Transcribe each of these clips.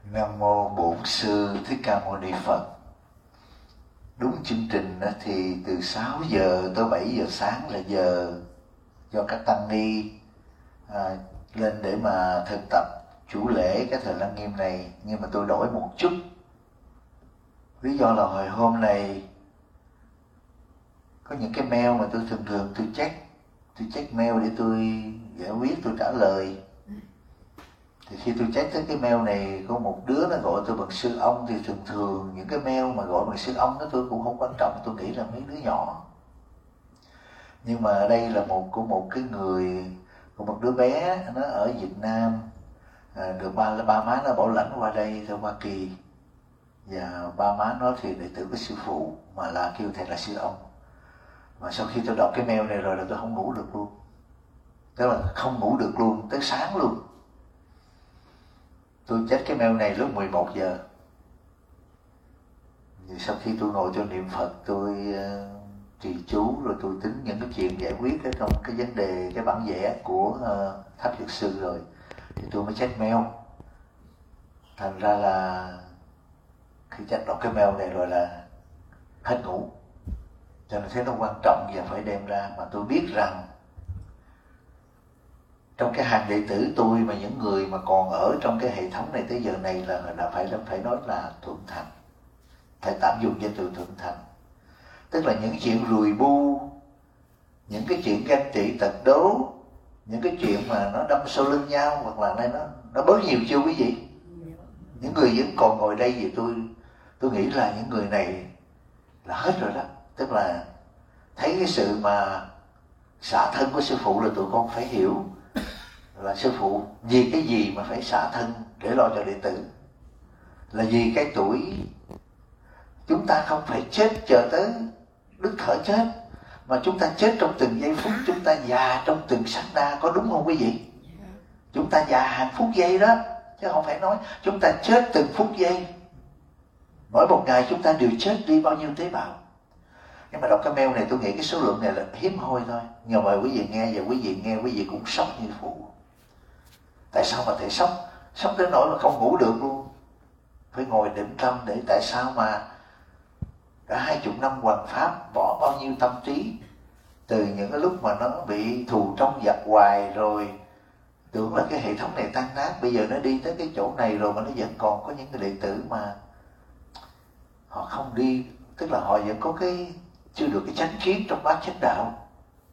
Nam mô Bổn Sư Thích Ca Mâu Ni Phật. Đúng chương trình thì từ 6 giờ tới 7 giờ sáng là giờ do các tăng ni lên để mà thực tập chủ lễ cái thời Lăng Nghiêm này, nhưng mà tôi đổi một chút. Lý do là hồi hôm này có những cái mail mà tôi thường tôi check mail để tôi giải quyết, tôi trả lời. Thì khi tôi check tới cái mail này, có một đứa nó gọi tôi bằng sư ông, thì thường những cái mail mà gọi bằng sư ông đó tôi cũng không quan trọng, tôi nghĩ là mấy đứa nhỏ. Nhưng mà ở đây là một cái người, một đứa bé nó ở Việt Nam, được ba má nó bảo lãnh qua đây theo Hoa Kỳ, và ba má nó thì đệ tử của sư phụ mà là kêu thầy là sư ông. Mà sau khi tôi đọc cái mail này rồi là tôi không ngủ được luôn, tức là không ngủ được luôn tới sáng luôn. Tôi check cái mail này lúc 11 giờ. Thì sau khi tôi ngồi tôi niệm Phật, tôi trì chú, rồi tôi tính những cái chuyện giải quyết ở trong cái vấn đề, cái bản vẽ của Tháp Dược Sư rồi, thì tôi mới check mail. Thành ra là khi check đọc cái mail này rồi là hết ngủ. Cho nên thấy nó quan trọng và phải đem ra. Mà tôi biết rằng trong cái hàng đệ tử tôi, mà những người mà còn ở trong cái hệ thống này tới giờ này là phải nói là thuận thành, phải tạm dùng danh từ thuận thành. Tức là những chuyện rùi bu, những cái chuyện ganh tị tật đố, những cái chuyện mà nó đâm sau lưng nhau, hoặc là này nó bớt nhiều chưa quý vị? Những người vẫn còn ngồi đây thì tôi nghĩ là những người này là hết rồi đó. Tức là thấy cái sự mà xả thân của sư phụ là tụi con phải hiểu là sư phụ vì cái gì mà phải xả thân để lo cho đệ tử, là vì cái tuổi chúng ta không phải chết chờ tới đứt thở chết, mà chúng ta chết trong từng giây phút, chúng ta già trong từng sát na, có đúng không quý vị? Chúng ta già hàng phút giây đó, chứ không phải nói chúng ta chết từng phút giây. Mỗi một ngày chúng ta đều chết đi bao nhiêu tế bào. Nhưng mà đọc cái mail này tôi nghĩ cái số lượng này là hiếm hoi thôi. Nhờ mời quý vị nghe, và quý vị nghe quý vị cũng sốc như phụ. Tại sao mà thầy sốc đến nỗi mà không ngủ được luôn, phải ngồi định tâm để tại sao mà đã 20 năm hoằng pháp, bỏ bao nhiêu tâm trí, từ những cái lúc mà nó bị thù trong giặc hoài, rồi tưởng là cái hệ thống này tan nát, bây giờ nó đi tới cái chỗ này rồi mà nó vẫn còn có những cái đệ tử mà họ không đi, tức là họ vẫn có cái chưa được cái chánh kiến trong bát chánh đạo.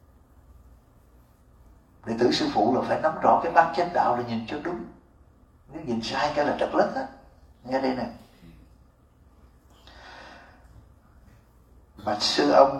Đệ tử sư phụ là phải nắm rõ cái bát chánh đạo, là nhìn cho đúng, nếu nhìn sai cái là trật lất á. Nghe đây nè: bạch sư ông,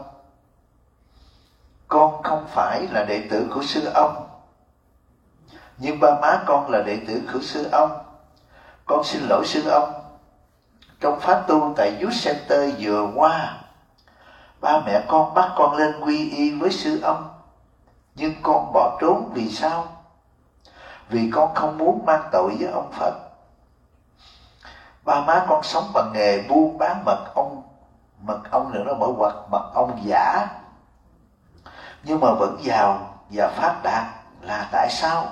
con không phải là đệ tử của sư ông, nhưng ba má con là đệ tử của sư ông. Con xin lỗi sư ông. Trong pháp tu tại Youth Center vừa qua, ba mẹ con bắt con lên quy y với sư ông, nhưng con bỏ trốn. Vì sao? Vì con không muốn mang tội với ông Phật. Ba má con sống bằng nghề buôn bán mật ong nữa, nó mở quạt mật ong giả, nhưng mà vẫn giàu và phát đạt. Là tại sao?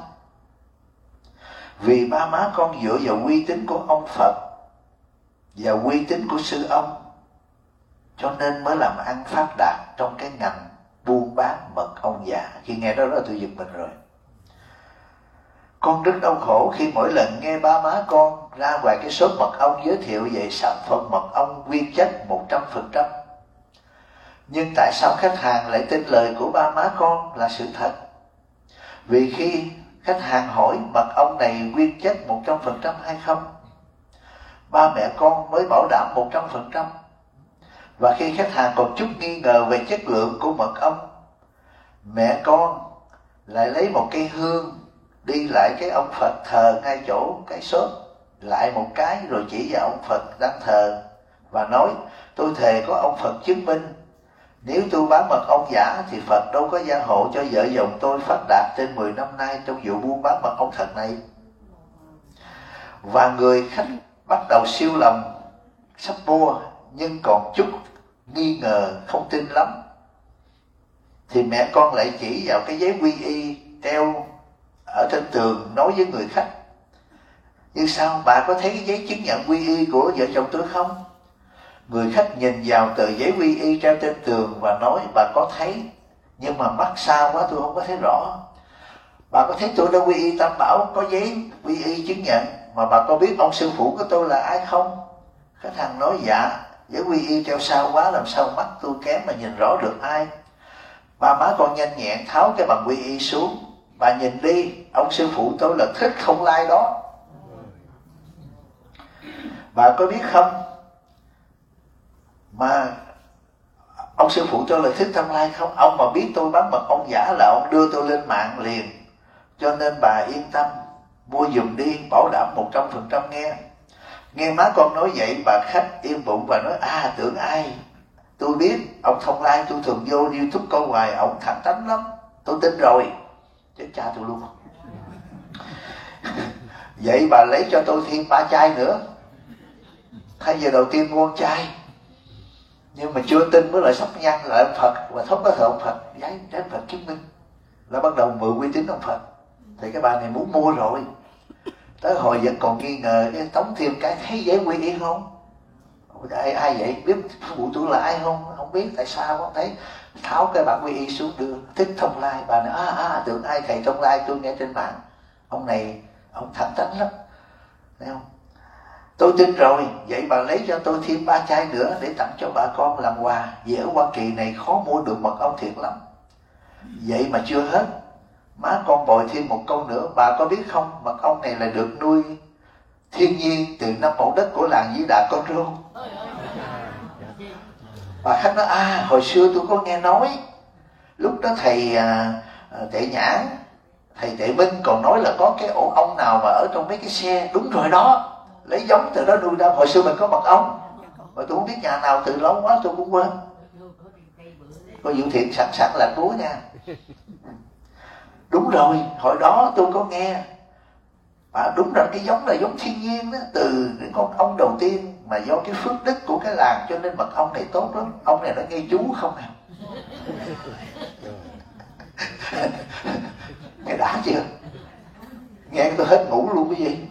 Vì ba má con dựa vào uy tín của ông Phật và uy tín của sư ông, cho nên mới làm ăn phát đạt trong cái ngành buôn bán mật ong giả. Khi nghe đó tôi giật mình rồi. Con rất đau khổ khi mỗi lần nghe ba má con ra ngoài cái shop mật ong giới thiệu về sản phẩm mật ong nguyên chất 100%. Nhưng tại sao khách hàng lại tin lời của ba má con là sự thật? Vì khi khách hàng hỏi mật ong này nguyên chất 100% hay không, ba mẹ con mới bảo đảm 100%. Và khi khách hàng còn chút nghi ngờ về chất lượng của mật ong, mẹ con lại lấy một cây hương đi lại cái ông Phật thờ ngay chỗ cái shop, lại một cái rồi chỉ vào ông Phật đang thờ và nói: tôi thề có ông Phật chứng minh, nếu tôi bán mật ong giả thì Phật đâu có gia hộ cho vợ chồng tôi phát đạt trên 10 năm nay trong vụ buôn bán mật ong thật này. Và người khách bắt đầu siêu lòng sắp mua, nhưng còn chút nghi ngờ không tin lắm, thì mẹ con lại chỉ vào cái giấy quy y treo ở trên tường, nói với người khách: Như sao? Bà có thấy cái giấy chứng nhận quy y của vợ chồng tôi không? Người khách nhìn vào tờ giấy quy y treo trên tường và nói: bà có thấy, nhưng mà mắt xa quá tôi không có thấy rõ. Bà có thấy tôi đã quy y Tam Bảo, có giấy quy y chứng nhận, mà bà có biết ông sư phụ của tôi là ai không? Khách hàng nói: dạ, giấy quy y treo xa quá, làm sao mắt tôi kém mà nhìn rõ được ai. Ba má con nhanh nhẹn tháo cái bằng quy y xuống. Bà nhìn đi, ông sư phụ tôi là Thích Không Lai đó. Bà có biết không, mà ông sư phụ tôi là Thích Thông Lai không? Ông mà biết tôi bán mật ong giả là ông đưa tôi lên mạng liền. Cho nên bà yên tâm, mua giùm đi, bảo đảm 100% nghe. Nghe má con nói vậy, bà khách yên bụng và nói: tưởng ai? Tôi biết, ông Thông Lai tôi thường vô YouTube coi hoài, ông thẳng tánh lắm. Tôi tin rồi. Chết cha tôi luôn. Vậy bà lấy cho tôi thêm 3 chai nữa. Thay giờ đầu tiên mua chai, nhưng mà chưa tin mới lại sắp nhăn lại ông Phật, và không có thờ ông Phật, giấy đến Phật chứng minh là bắt đầu mượn uy tín ông Phật. Thì cái bà này muốn mua rồi, tới hồi vẫn còn nghi ngờ, cái tống thêm cái thấy giấy quy y không? Ai vậy? Biết phụ tôi là ai không? Không biết. Tại sao không thấy? Tháo cái bản quy y xuống đưa Thích Thông Lai. Bà nói: tưởng ai thầy Thông Lai tôi nghe trên mạng, ông này ông thẳng tánh lắm, thấy không? Tôi tin rồi. Vậy bà lấy cho tôi thêm 3 chai nữa để tặng cho bà con làm quà. Vì ở Hoa Kỳ này khó mua được mật ong thiệt lắm. Vậy mà chưa hết, má con bồi thêm một câu nữa. Bà có biết không, mật ong này là được nuôi thiên nhiên từ 5 mẫu đất của làng Vĩ Đà Con Rô. Bà khách nói: hồi xưa tôi có nghe nói. Lúc đó thầy Tệ Nhã, thầy Tệ Minh còn nói là có cái ổ ong nào mà ở trong mấy cái xe. Đúng rồi đó, lấy giống từ đó nuôi ra. Hồi xưa mình có mật ong mà tôi không biết nhà nào, từ lâu quá tôi cũng quên. Có Diệu Thiện sẵn sẵn là búa nha. Đúng rồi, hồi đó tôi có nghe. Đúng là cái giống là giống thiên nhiên đó, từ cái con ong đầu tiên, mà do cái phước đức của cái làng cho nên mật ong này tốt lắm. Ong này nó nghe chú không à? Nghe đã chưa? Nghe tôi hết ngủ luôn cái gì.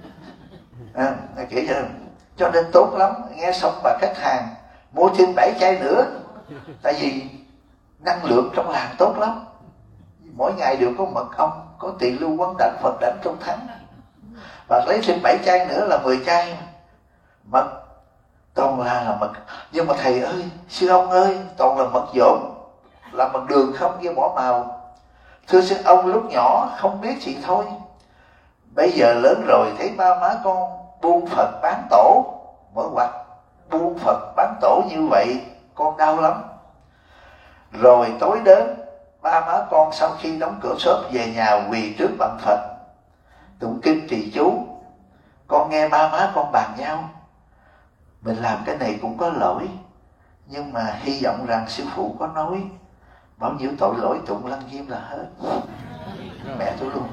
Kể cho nên tốt lắm. Nghe xong bà khách hàng mua thêm 7 chai nữa, tại vì năng lượng trong làng tốt lắm. Mỗi ngày đều có mật ong, có Tỳ Lưu Quán Đảnh, Phật Đảnh trong tháng. Bà lấy thêm 7 chai nữa là 10 chai mật, toàn là mật. Nhưng mà thầy ơi, sư ông ơi, toàn là mật dỗm, là mật đường không, ghi bỏ màu. Thưa sư ông, lúc nhỏ không biết thì thôi, bây giờ lớn rồi thấy ba má con buôn Phật bán tổ, mỗi hoặc buôn Phật bán tổ như vậy, con đau lắm. Rồi tối đến, ba má con sau khi đóng cửa shop về nhà quỳ trước bàn Phật, tụng kinh trì chú. Con nghe ba má con bàn nhau, mình làm cái này cũng có lỗi, nhưng mà hy vọng rằng sư phụ có nói bao nhiêu tội lỗi tụng Lăng Nghiêm là hết. Mẹ tôi luôn.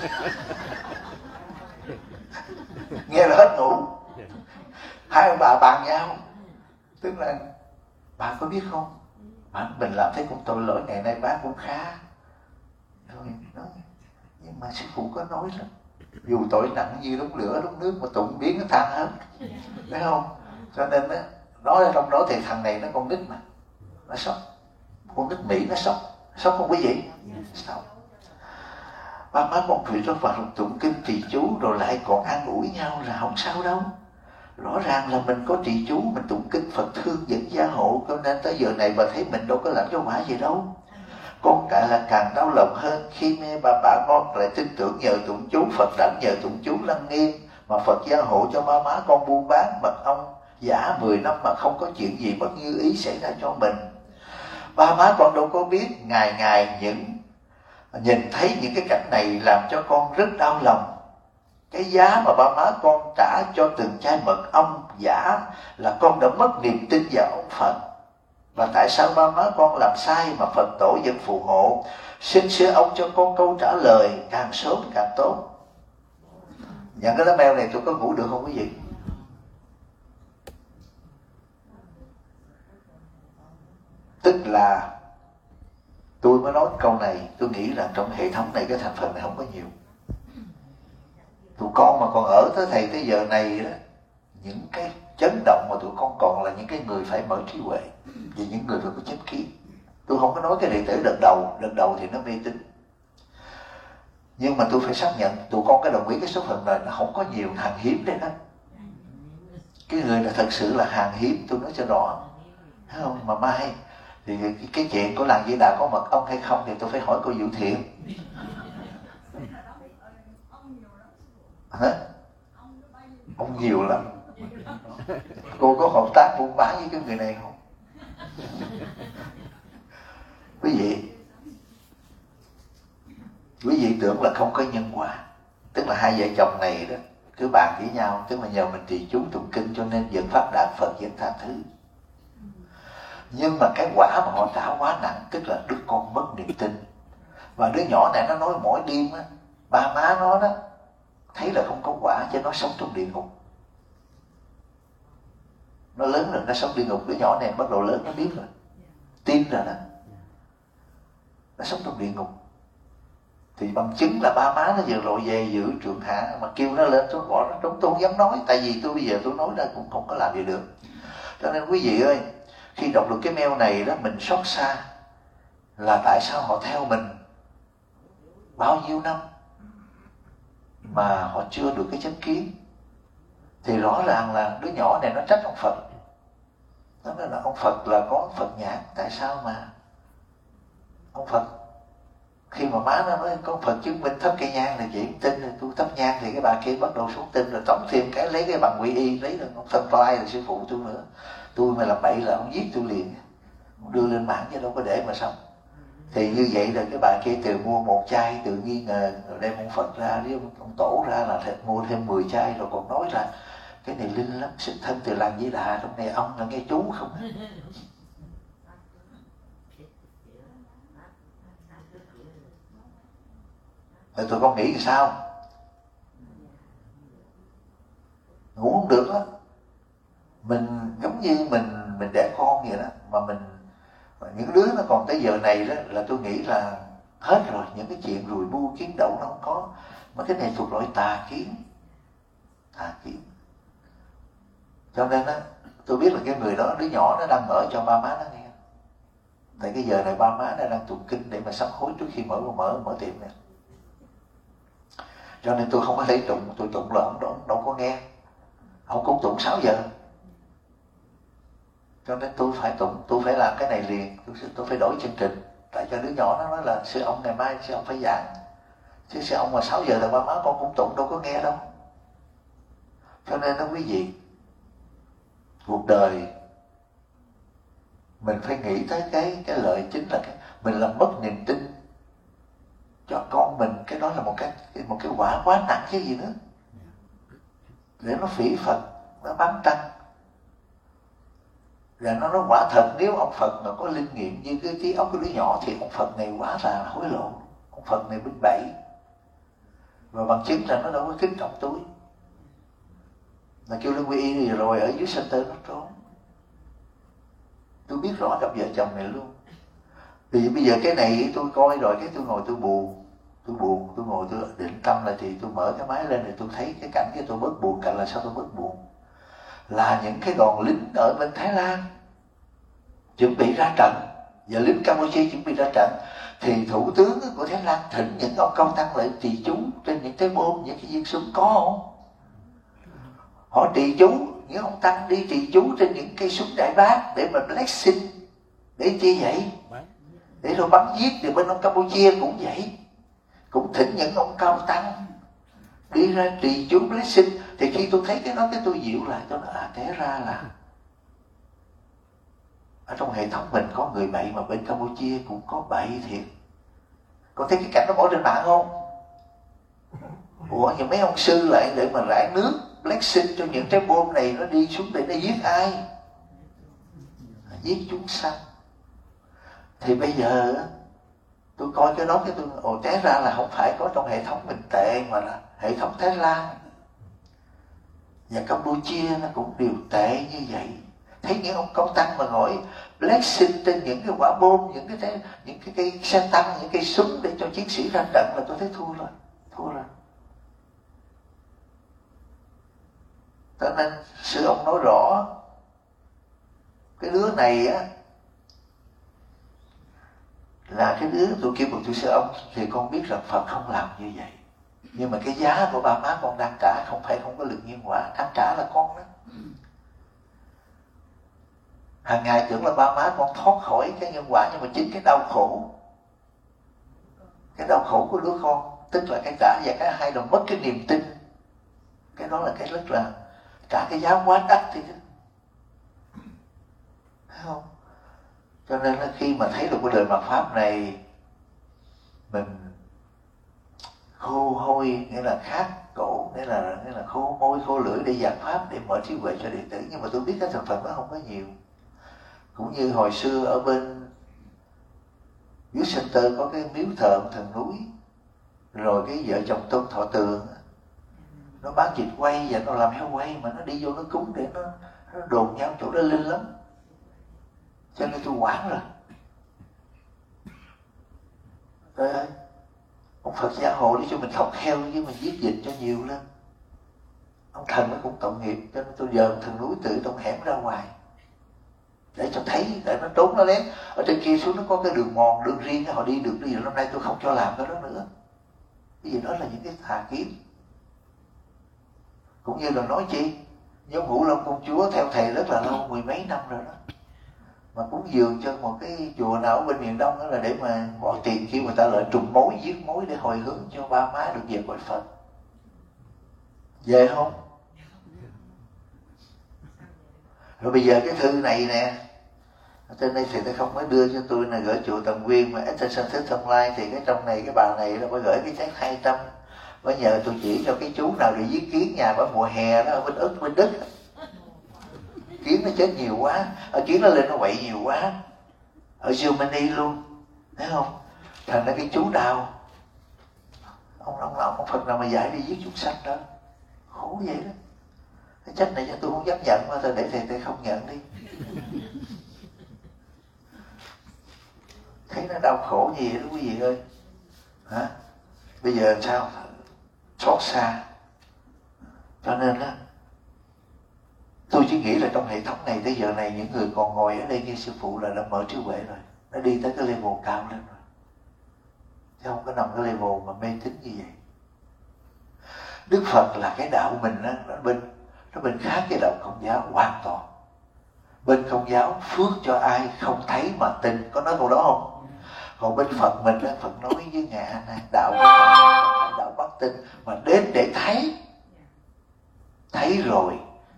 Nghe là hết ngủ. Hai ông bà bàn nhau, tức là bà có biết không, mình làm thấy cũng tội lỗi, ngày nay bác cũng khá rồi nói, nhưng mà sư phụ có nói là dù tội nặng như đống lửa đống nước mà tụng biến nó tan hết, phải không? Cho nên đó, nói trong đó thì thằng này nó con nít mà nó sốc, con nít Mỹ nó sốc không quý vị? Sốc. Ba má con thủy rất vào tụng kinh trì chú rồi lại còn an ủi nhau là không sao đâu. Rõ ràng là mình có trì chú, mình tụng kinh Phật thương dẫn gia hộ, cho nên tới giờ này bà thấy mình đâu có lãnh giáo quả gì đâu. Con càng đau lòng hơn khi nghe bà con lại tin tưởng nhờ tụng chú Phật Đảnh, nhờ tụng chú Lăng Nghiêm mà Phật gia hộ cho ba má con buôn bán mật ong giả 10 năm mà không có chuyện gì bất như ý xảy ra cho mình. Ba má con đâu có biết, ngày nhìn thấy những cái cảnh này làm cho con rất đau lòng. Cái giá mà ba má con trả cho từng chai mật ong giả là con đã mất niềm tin vào ông Phật. Và tại sao ba má con làm sai mà Phật tổ vẫn phù hộ? Xin sư ông cho con câu trả lời, càng sớm càng tốt. Nhận cái lá mail này tôi có ngủ được không quý vị? Tức là tôi mới nói câu này, tôi nghĩ rằng trong hệ thống này cái thành phần này không có nhiều. Tụi con mà còn ở tới thầy tới giờ này đó, những cái chấn động mà tụi con còn là những cái người phải mở trí huệ, và những người phải có chánh kiến. Tôi không có nói cái đệ tử đợt đầu thì nó mê tín, nhưng mà tôi phải xác nhận tụi con có đồng ý cái số phận này nó không có nhiều, hàng hiếm đấy đó. Cái người là thật sự là hàng hiếm, tôi nói cho rõ, thấy không? Mà mai thì cái chuyện của làng Di Đà có mật ong hay không thì tôi phải hỏi cô Vũ Thiện. Hả? Ông nhiều lắm. Cô có hợp tác buôn bán với cái người này không? Quý vị tưởng là không có nhân quả, tức là hai vợ chồng này đó cứ bàn với nhau, tức là nhờ mình trì chú tụng kinh cho nên dẫn pháp đạt Phật dẫn tha thứ. Nhưng mà cái quả mà họ trả quá nặng, tức là đứa con mất niềm tin. Và đứa nhỏ này nó nói mỗi đêm á, ba má nó đó thấy là không có quả cho nó sống trong địa ngục. Nó lớn rồi nó sống địa ngục, đứa nhỏ này bắt đầu lớn nó biết rồi, tin rồi đó, nó sống trong địa ngục. Thì bằng chứng là ba má nó vừa lội về giữ Trượng Hạ mà kêu nó lên xuống bỏ nó trống, tôi không dám nói, tại vì tôi bây giờ tôi nói ra cũng không có làm gì được. Cho nên quý vị ơi, khi đọc được cái mail này đó, mình xót xa là tại sao họ theo mình bao nhiêu năm mà họ chưa được cái chánh kiến. Thì rõ ràng là đứa nhỏ này nó trách ông Phật. Nó nói là ông Phật là có Phật nhãn, tại sao mà ông Phật, khi mà má nó nói có Phật chứng minh thắp cây nhang là chị không tin, rồi tôi thắp nhang thì cái bà kia bắt đầu xuống tin, rồi tổng thêm cái lấy cái bằng quy y, lấy được ông Thân Lai là sư phụ tôi nữa. Tôi mà làm bậy là ông giết tôi liền, đưa lên mạng chứ đâu có để mà xong. Thì như vậy là cái bà kia từ mua một chai tự nghi ngờ, rồi đem ông Phật ra với ông Tổ ra là mua thêm 10 chai, rồi còn nói là cái này linh lắm, xuất thân từ làng Di Đà, trong này ông là nghe chú không. Rồi tụi con nghĩ sao? Ngủ không được á. Mình giống như mình đẻ con vậy đó, mà những đứa nó còn tới giờ này đó là tôi nghĩ là hết rồi, những cái chuyện rùi bu kiến đậu nó không có. Mà cái này thuộc loại tà kiến. Cho nên á, tôi biết là cái người đó, đứa nhỏ nó đang mở cho ba má nó nghe. Tại cái giờ này ba má nó đang tụng kinh để mà sám hối trước khi mở tiệm này. Cho nên tôi không có thể tụng, tôi tụng là ông đâu có nghe. Ông cũng tụng 6 giờ. Cho nên tôi phải tụng, tôi phải làm cái này liền, tôi phải đổi chương trình. Tại cho đứa nhỏ nó nói là sư ông ngày mai sư ông phải giảng. Chứ sư ông mà 6 giờ là ba má con cũng tụng đâu có nghe đâu. Cho nên đó quý vị, cuộc đời mình phải nghĩ tới cái lợi chính là mình làm mất niềm tin cho con mình, cái đó là một cái quả quá nặng chứ gì nữa. Để nó phỉ Phật, nó bám tăng. Rồi nó nói quả thật, nếu ông Phật mà có linh nghiệm như cái trí óc của đứa nhỏ thì ông Phật này quả là hối lộ, ông Phật này binh bẫy. Và bằng chứng là nó đâu có kính trọng tôi. Mà kêu Lương Quy Y rồi ở dưới center nó trốn. Tôi biết rõ cặp vợ chồng này luôn. Vì bây giờ cái này tôi coi rồi, cái tôi ngồi tôi buồn, tôi ngồi tôi định tâm lại, thì tôi mở cái máy lên thì tôi thấy cái cảnh cái tôi bớt buồn. Cảnh là sao tôi bớt buồn? Là những cái đoàn lính ở bên Thái Lan chuẩn bị ra trận, và lính Campuchia chuẩn bị ra trận, thì thủ tướng của Thái Lan thỉnh những ông cao tăng lại trì chú trên những cái bom, những cái viên súng, có không? Họ trì chú, những ông tăng đi trì chú trên những cây súng đại bác để mà blessing, để chi vậy? Để rồi bắn giết. Thì bên ông Campuchia cũng vậy, cũng thỉnh những ông cao tăng đi ra trì chú blessing. Thì khi tôi thấy cái đó, cái tôi dịu lại, tôi nói té ra là ở trong hệ thống mình có người bậy, mà bên Campuchia cũng có bậy thiệt. Con thấy cái cảnh nó bỏ trên mạng không? Ủa, nhưng mấy ông sư lại để mà rải nước blessing cho những trái bom này nó đi xuống để nó giết ai? Giết chúng sanh. Thì bây giờ tôi coi cái đó, cái tôi té ra là không phải có trong hệ thống mình tệ, mà là hệ thống Thái Lan và Campuchia nó cũng đều tệ như vậy. Thấy những ông cao tăng mà ngồi blessing trên những cái quả bom, những cái cây xe tăng, những cây súng để cho chiến sĩ ra trận là tôi thấy thua rồi. Cho nên sư ông nói rõ, cái đứa này á là cái đứa tôi kêu một thưa sư ông, thì con biết rằng Phật không làm như vậy, nhưng mà cái giá của ba má con đang trả không phải không có lực nhân quả, đang trả là con đó. Hàng ngày tưởng là ba má con thoát khỏi cái nhân quả, nhưng mà chính cái đau khổ của đứa con, tức là cái trả và cái hai đồng mất cái niềm tin, cái đó là cái rất là cả cái giá quá đắt thì thấy không? Cho nên là khi mà thấy được cái đời mạt pháp này mình khô hôi, nghĩa là khát cổ, nghĩa là khô môi khô lưỡi để giảng pháp, để mở trí huệ cho đệ tử. Nhưng mà tôi biết cái thành phần đó không có nhiều. Cũng như hồi xưa ở bên dưới center có cái miếu thờ ông thần núi, rồi cái vợ chồng Tôn Thọ Tường nó bán vịt quay và nó làm heo quay, mà nó đi vô nó cúng để nó đồn nhau chỗ đó linh lắm, cho nên tôi quản rồi. Trời ơi, ông Phật gia hộ để cho mình học heo chứ mình giết vịt cho nhiều lên. Ông thần nó cũng tội nghiệp, cho nên tôi dời thần núi từ trong hẻm ra ngoài để cho thấy, để nó trốn nó lén. Ở trên kia xuống nó có cái đường mòn, đường riêng, họ đi được đi, hôm nay tôi không cho làm cái đó nữa. Cái gì đó là những cái tà kiến. Cũng như là nói chi, nhóm Ngũ Long Công Chúa theo thầy rất là lâu, mười mấy năm rồi đó, mà cúng dường cho một cái chùa nào ở bên miền Đông đó là để mà bỏ tiền kêu người ta lại trùng mối, giết mối để hồi hướng cho ba má được về cõi Phật. Về không? Rồi bây giờ cái thư này nè, trên đây thì tôi không mới đưa cho tôi là gửi chùa Tầm Nguyên mà Extension Thích Thông Lai, thì cái trong này cái bà này nó phải gửi cái check 200, phải nhờ tôi chỉ cho cái chú nào để giết kiến nhà vào mùa hè đó ở bên Úc bên Đức. Kiến nó chết nhiều quá, ở kiến nó lên nó quậy nhiều quá, ở Germany luôn, thấy không? Thành ra cái chú nào ông Phật nào mà dạy đi giết chúng sanh đó, khổ vậy đó. Cái trách này cho tôi không dám nhận, mà tôi để thầy không nhận đi. Thấy nó đau khổ gì đó quý vị ơi, hả? Bây giờ sao? Xót xa. Cho nên á, tôi chỉ nghĩ là trong hệ thống này tới giờ này những người còn ngồi ở đây như sư phụ là đã mở trí huệ rồi, nó đi tới cái level cao lên rồi, chứ không có nằm cái level mà mê tín như vậy. Đức Phật là cái đạo mình á, nó bên khác cái đạo Công giáo hoàn toàn. Bên Công giáo phước cho ai không thấy mà tin, có nói câu đó không? Còn bên Phật mình á, Phật nói với Ngài A Nan, đạo của mình không phải đạo bắt tin, mà đến để thấy rồi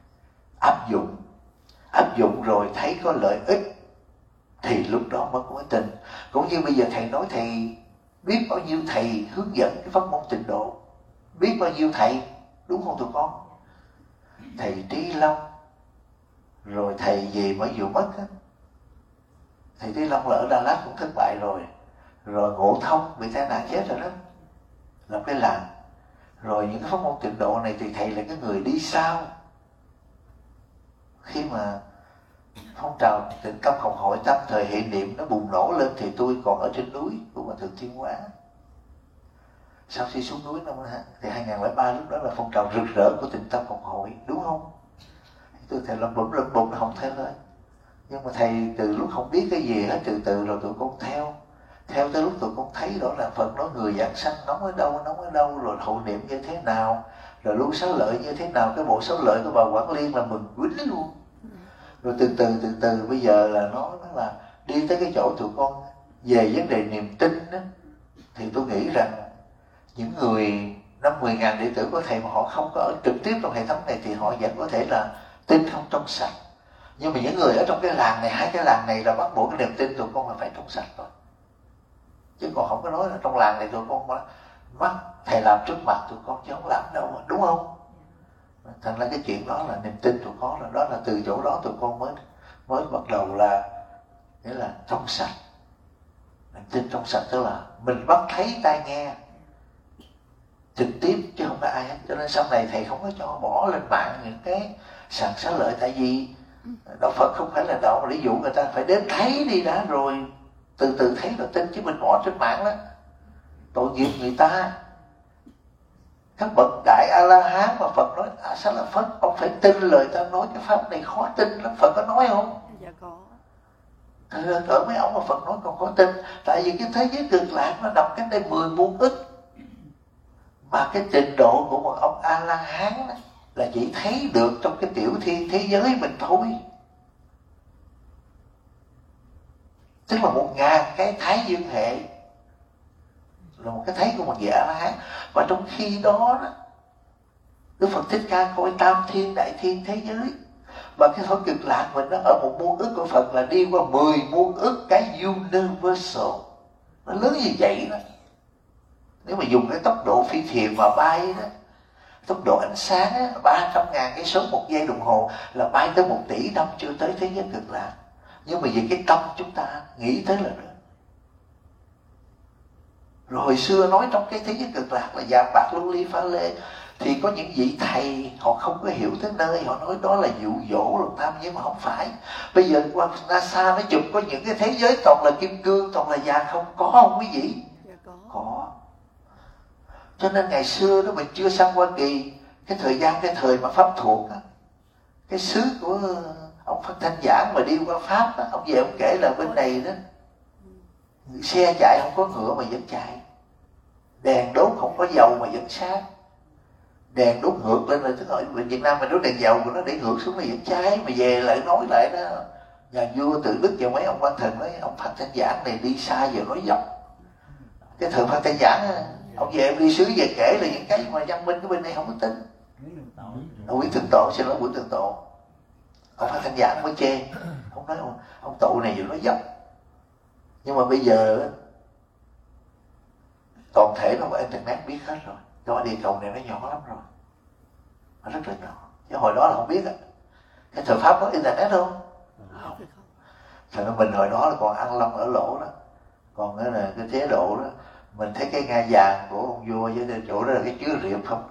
áp dụng rồi thấy có lợi ích thì lúc đó mới tin. Cũng như bây giờ thầy nói, thầy biết bao nhiêu thầy hướng dẫn cái pháp môn tịnh độ, biết bao nhiêu thầy, đúng không tụi con? Thầy Trí Long, rồi thầy gì mới vừa mất á, thầy Trí Long là ở Đà Lạt cũng thất bại rồi Ngộ Thông bị tai nạn chết rồi đó, lập cái làng. Rồi những cái pháp môn tịnh độ này thì thầy là cái người đi sau. Khi mà phong trào Tịnh Công Học Hội Tâm thời hệ niệm nó bùng nổ lên thì tôi còn ở trên núi của Hòa Thượng Thiên Hóa. Sau khi xuống núi năm thì 2003, lúc đó là phong trào rực rỡ của Tịnh Tâm Học Hội, đúng không? Tôi thầy lầm bụng nó không theo lên. Nhưng mà thầy từ lúc không biết cái gì hết, từ rồi tụi con theo tới lúc tụi con thấy đó là Phật nói người giảng sanh nóng ở đâu, rồi hộ niệm như thế nào, rồi lưu xá lợi như thế nào, cái bộ xá lợi của bà Quảng Liên là mừng quýnh luôn. Rồi từ từ bây giờ là nó là đi tới cái chỗ tụi con về vấn đề niềm tin đó, thì tôi nghĩ rằng những người 50.000 đệ tử của thầy mà họ không có ở trực tiếp trong hệ thống này thì họ vẫn có thể là tin không trong sạch. Nhưng mà những người ở trong cái làng này, hai cái làng này là bắt buộc cái niềm tin tụi con là phải trong sạch rồi, chứ còn không có nói là trong làng này tụi con mà mắc thầy làm trước mặt tụi con chứ không làm đâu, đúng không? Thành ra cái chuyện đó là niềm tin tụi con, là đó là từ chỗ đó tụi con mới bắt đầu là nghĩa là trong sạch. Niềm tin trong sạch tức là mình bắt thấy tai nghe trực tiếp chứ không có ai hết. Cho nên sau này thầy không có cho bỏ lên mạng những cái sàn xá lợi, tại vì đạo Phật không phải là đạo mà để dụ người ta, phải đến thấy đi đã rồi từ từ thấy rồi tin, chứ mình bỏ trên mạng đó tội nghiệp người ta. Các bậc đại A La Hán mà Phật nói sao là Phật, ông phải tin lời ta nói, cái pháp này khó tin lắm. Phật có nói không? Dạ có. Ở mấy ông mà Phật nói còn có tin. Tại vì cái thế giới cực lạc nó nằm cách đây 10 muôn ức, mà cái trình độ của một ông A La Hán là chỉ thấy được trong cái tiểu thiên thế giới mình thôi. Tức là 1000 cái thái dương hệ là một cái thấy của một vị A La Hán. Và trong khi đó Đức Phật Thích Ca coi tam thiên đại thiên thế giới, và cái thối cực lạc mình nó ở một muôn ức của Phật là đi qua 10 muôn ức cái universal. Nó lớn như vậy đó. Nếu mà dùng cái tốc độ phi thuyền mà bay đó, tốc độ ánh sáng á, 300.000 cái số một giây đồng hồ là bay tới 1 tỷ năm chưa tới thế giới cực lạc. Nhưng mà vì cái tâm chúng ta nghĩ tới là được. Rồi hồi xưa nói trong cái thế giới cực lạc là vàng bạc lưu ly pha lê, thì có những vị thầy họ không có hiểu tới nơi, họ nói đó là dụ dỗ lòng tham, nhưng mà không phải. Bây giờ qua NASA nó chụp có những cái thế giới toàn là kim cương, toàn là vàng, không không quý vị? Có. Cho nên ngày xưa đó mình chưa sang Hoa Kỳ, cái thời mà Pháp thuộc đó, cái xứ của ông Phan Thanh Giảng mà đi qua Pháp đó, ông về ông kể là bên này đó xe chạy không có ngựa mà vẫn chạy, đèn đốt không có dầu mà vẫn sáng, đèn đốt ngược lên là tức là bên Việt Nam mình đốt đèn dầu của nó để ngược xuống là vẫn cháy. Mà về lại nói lại đó, nhà vua Tự Đức và mấy ông quan thần nói ông Phan Thanh Giảng này đi xa giờ nói dọc. Cái thời Phan Thanh Giảng ông về ông đi xứ về kể là những cái mà văn minh của bên này không có tin. Ông Nguyễn Thượng Tộ, xin lỗi Nguyễn Thượng Tộ, ông Phan Thanh Giảng mới chê, ông nói ông Tụ này vừa nói dốc. Nhưng mà bây giờ toàn thể nó qua internet biết hết rồi, cái địa cầu này nó nhỏ lắm rồi, nó rất là nhỏ. Chứ hồi đó là không biết á. Cái thời Pháp có internet không? Không. Cho nên mình hồi đó là còn ăn lông ở lỗ đó, còn cái là cái chế độ đó mình thấy cái ngai vàng của ông vua với chỗ đó là cái chứa rượu không.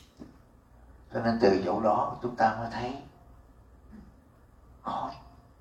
Cho nên từ chỗ đó chúng ta mới thấy khói.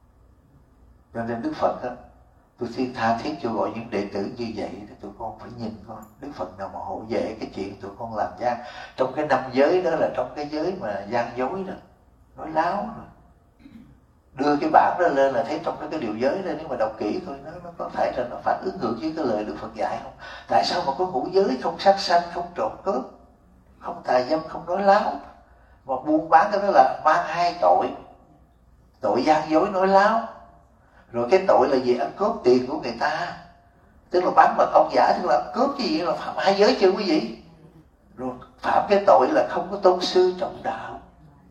Cho nên Đức Phật á, tôi xin tha thiết cho gọi những đệ tử như vậy, tụi con phải nhìn coi Đức Phật nào mà hộ vệ cái chuyện tụi con làm gian. Trong cái 5 giới đó là trong cái giới mà gian dối đó, nói láo rồi. Đưa cái bản đó lên là thấy trong cái điều giới đó, nếu mà đọc kỹ thôi nó có thể là nó phản ứng ngược với cái lời Đức Phật dạy không? Tại sao mà có ngũ giới, không sát sanh, không trộm cướp, không tà dâm, không nói láo, mà buôn bán cái đó là mang 2 tội: tội gian dối nói láo, rồi cái tội là gì? Ăn cướp tiền của người ta, tức là bán mật ong giả, tức là cướp cái gì là phạm 2 giới chưa quý vị? Rồi phạm cái tội là không có tôn sư trọng đạo,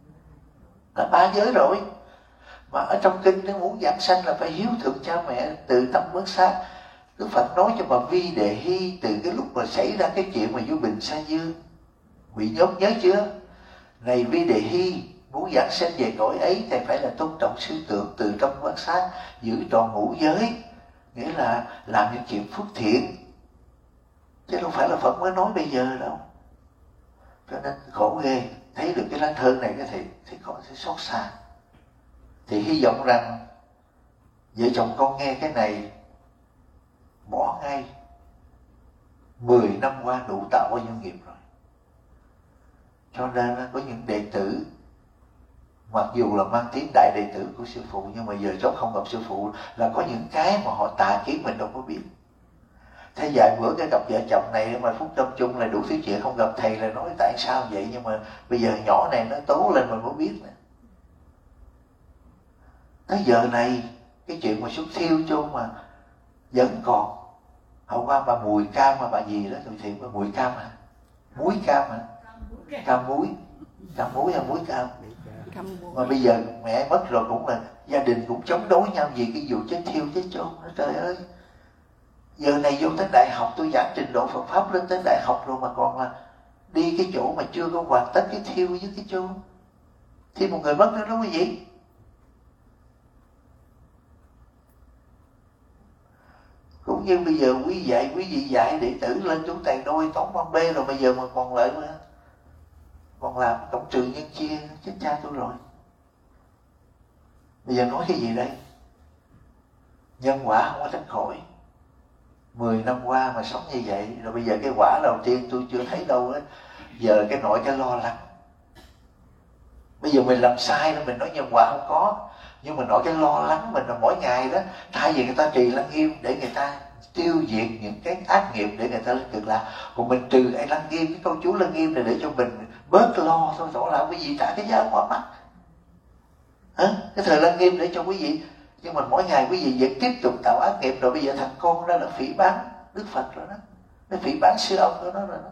là 3 giới rồi. Mà ở trong kinh nó muốn giảng sanh là phải hiếu thượng cha mẹ, từ tâm bớt sát. Đức Phật nói cho bà Vi Đề Hy từ cái lúc mà xảy ra cái chuyện mà vua Bình Sa Dương bị nhốt, nhớ chưa? Này Vi Đề Hy, muốn giảng sanh về cõi ấy thì phải là tôn trọng sư tượng, từ tâm bớt sát, giữ tròn ngũ giới, nghĩa là làm những chuyện phước thiện, chứ không phải là Phật mới nói bây giờ đâu. Cho nên khổ ghê. Thấy được cái lá thơ này thì con sẽ xót xa. Thì hy vọng rằng vợ chồng con nghe cái này bỏ ngay. 10 năm qua đủ tạo bao nhiêu nghiệp rồi. Cho nên có những đệ tử mặc dù là mang tiếng đại đệ tử của sư phụ, nhưng mà giờ chốc không gặp sư phụ là có những cái mà họ tà kiến mình đâu có biết. Thế vài bữa cái cặp vợ chồng này mà phúc tâm chung là đủ thứ chuyện, không gặp thầy là nói tại sao vậy, nhưng mà bây giờ nhỏ này nó tố lên mình mới biết nè. Tới giờ này cái chuyện mà xuất thiêu chôn mà vẫn còn. Hôm qua bà Mùi Cam mà bà gì đó từ thiện, bà Mùi Cam hả? Muối Cam hả? Cam muối. Cam muối hay muối cam? Mà bây giờ mẹ mất rồi cũng là gia đình cũng chống đối nhau vì cái vụ chết thiêu chết chôn. Trời ơi, giờ này vô tới đại học, tôi giảng trình độ Phật Pháp lên tới đại học rồi mà còn là đi cái chỗ mà chưa có hoàn tất cái thiêu với cái chôn. Thì một người mất nữa đúng không vậy? Cũng như bây giờ quý vị dạy đệ tử lên chúng tài đôi tống ban bê rồi, bây giờ mà còn lại mà còn làm cộng trừ nhân chia, chết cha tôi rồi. Bây giờ nói cái gì đây? Nhân quả không có tránh khỏi. 10 năm qua mà sống như vậy, rồi bây giờ cái quả đầu tiên tôi chưa thấy đâu á, giờ cái nỗi cái lo lắng. Bây giờ mình làm sai đó, mình nói nhân quả không có, nhưng mà nỗi cái lo lắng mình là mỗi ngày đó, thay vì người ta trì lăng nghiêm để người ta tiêu diệt những cái ác nghiệp để người ta lên cực lạc, còn mình trừ ai lăng nghiêm, cái câu chú lăng nghiêm này để cho mình bớt lo thôi. Rõ là quý vị trả cái giá quá mắc. Cái thời lăng nghiêm để cho quý vị, nhưng mà mỗi ngày quý vị vẫn tiếp tục tạo ác nghiệp. Rồi bây giờ thằng con đó là phỉ báng Đức Phật rồi đó, nó phỉ báng sư ông của nó rồi đó,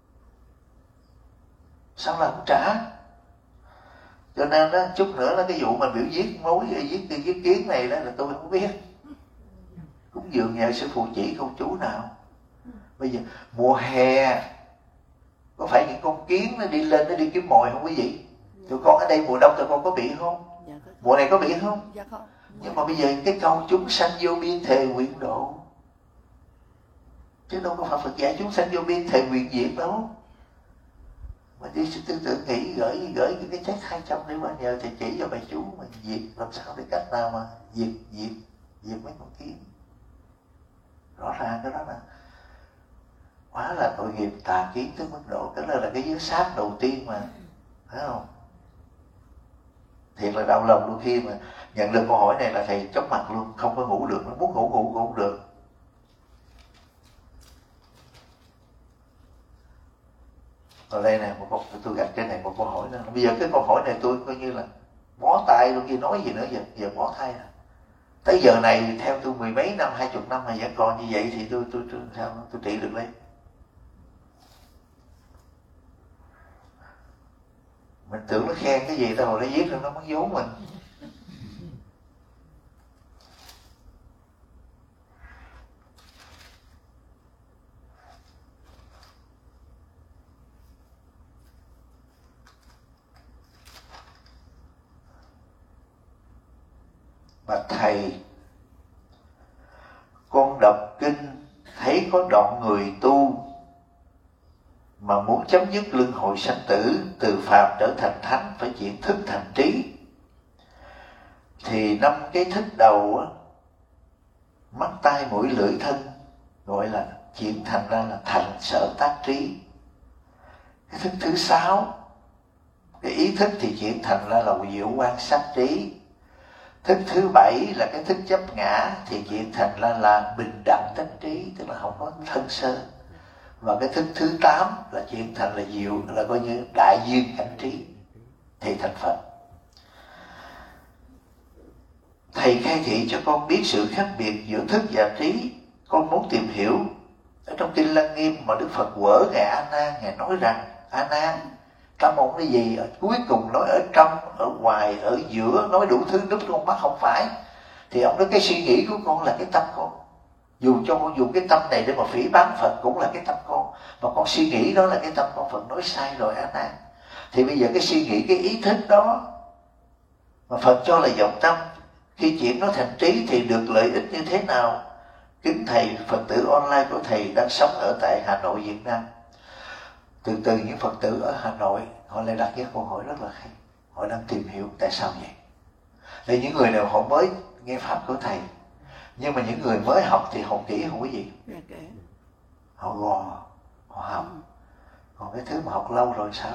sao là không trả. Cho nên đó, chút nữa là cái vụ mà biểu giết mối giết kiến này đó là tôi không biết, cũng dường nhờ sư phụ chỉ câu chú nào. Bây giờ mùa hè có phải những con kiến nó đi lên nó đi kiếm mồi không quý vị? Tụi con ở đây mùa đông tụi con có bị không? Mùa này có bị không? Nhưng mà bây giờ cái câu chúng sanh vô biên thề nguyện độ, chứ đâu có phải Phật dạy chúng sanh vô biên thề nguyện diệt đâu. Mà đi tư tưởng nghĩ gửi cái check 200 để mà nhờ thầy chỉ cho bà chú mà diệt làm sao, để cách nào mà diệt mấy con kiến. Rõ ràng cái đó là quá là tội nghiệp tà kiến tới mức độ. Cái đó là cái giới sát đầu tiên mà, phải không? Thiệt là đau lòng đôi khi mà nhận được câu hỏi này là thầy chóng mặt luôn, không có ngủ được, nó muốn ngủ cũng không được. Ở đây này, tôi gặp cái này một câu hỏi nữa. Bây giờ cái câu hỏi này tôi coi như là bó tay luôn, kia nói gì nữa, giờ bó tay à. Tới giờ này theo tôi 10 mấy năm, 20 năm mà vẫn còn như vậy thì tôi sao tôi trị được đây? Mình tưởng nó khen cái gì, tao hồi nó viết rồi nó muốn giấu mình. Mà thầy, con đọc kinh thấy có đoạn người tu mà muốn chấm dứt luân hồi sanh tử, từ phàm trở thành thánh phải chuyển thức thành trí. Thì 5 cái thức đầu á, mắt tai mũi lưỡi thân, gọi là chuyển thành ra là thành sở tác trí. Cái thức thứ 6, cái ý thức thì chuyển thành ra là diệu quan sát trí. Thức thứ 7 là cái thức chấp ngã thì chuyển thành ra là bình đẳng tánh trí, tức là không có thân sơ. Và cái thức thứ 8 là chuyển thành là diệu, là coi như đại duyên cảnh trí thì thành Phật. Thầy khai thị cho con biết sự khác biệt giữa thức và trí. Con muốn tìm hiểu. Ở trong kinh Lăng Nghiêm mà Đức Phật quở ngài A Nan, ngài nói rằng: A Nan, tâm ông cái gì? Ở cuối cùng nói ở trong, ở ngoài, ở giữa, nói đủ thứ núp trong mắt không phải. Thì ông nói cái suy nghĩ của con là cái tâm con. Dù cho con dùng cái tâm này để mà phỉ báng Phật cũng là cái tâm con, mà con suy nghĩ đó là cái tâm con. Phật nói sai rồi A Nan. Thì bây giờ cái suy nghĩ, cái ý thức đó mà Phật cho là vọng tâm, khi chuyển nó thành trí thì được lợi ích như thế nào? Kính thầy, Phật tử online của thầy đang sống ở tại Hà Nội, Việt Nam. Từ từ những Phật tử ở Hà Nội họ lại đặt cái câu hỏi rất là hay. Họ đang tìm hiểu tại sao vậy. Để những người nào họ mới nghe pháp của thầy, nhưng mà những người mới học thì học kỹ không quý vị? Họ gò, họ học. Còn cái thứ mà học lâu rồi sao?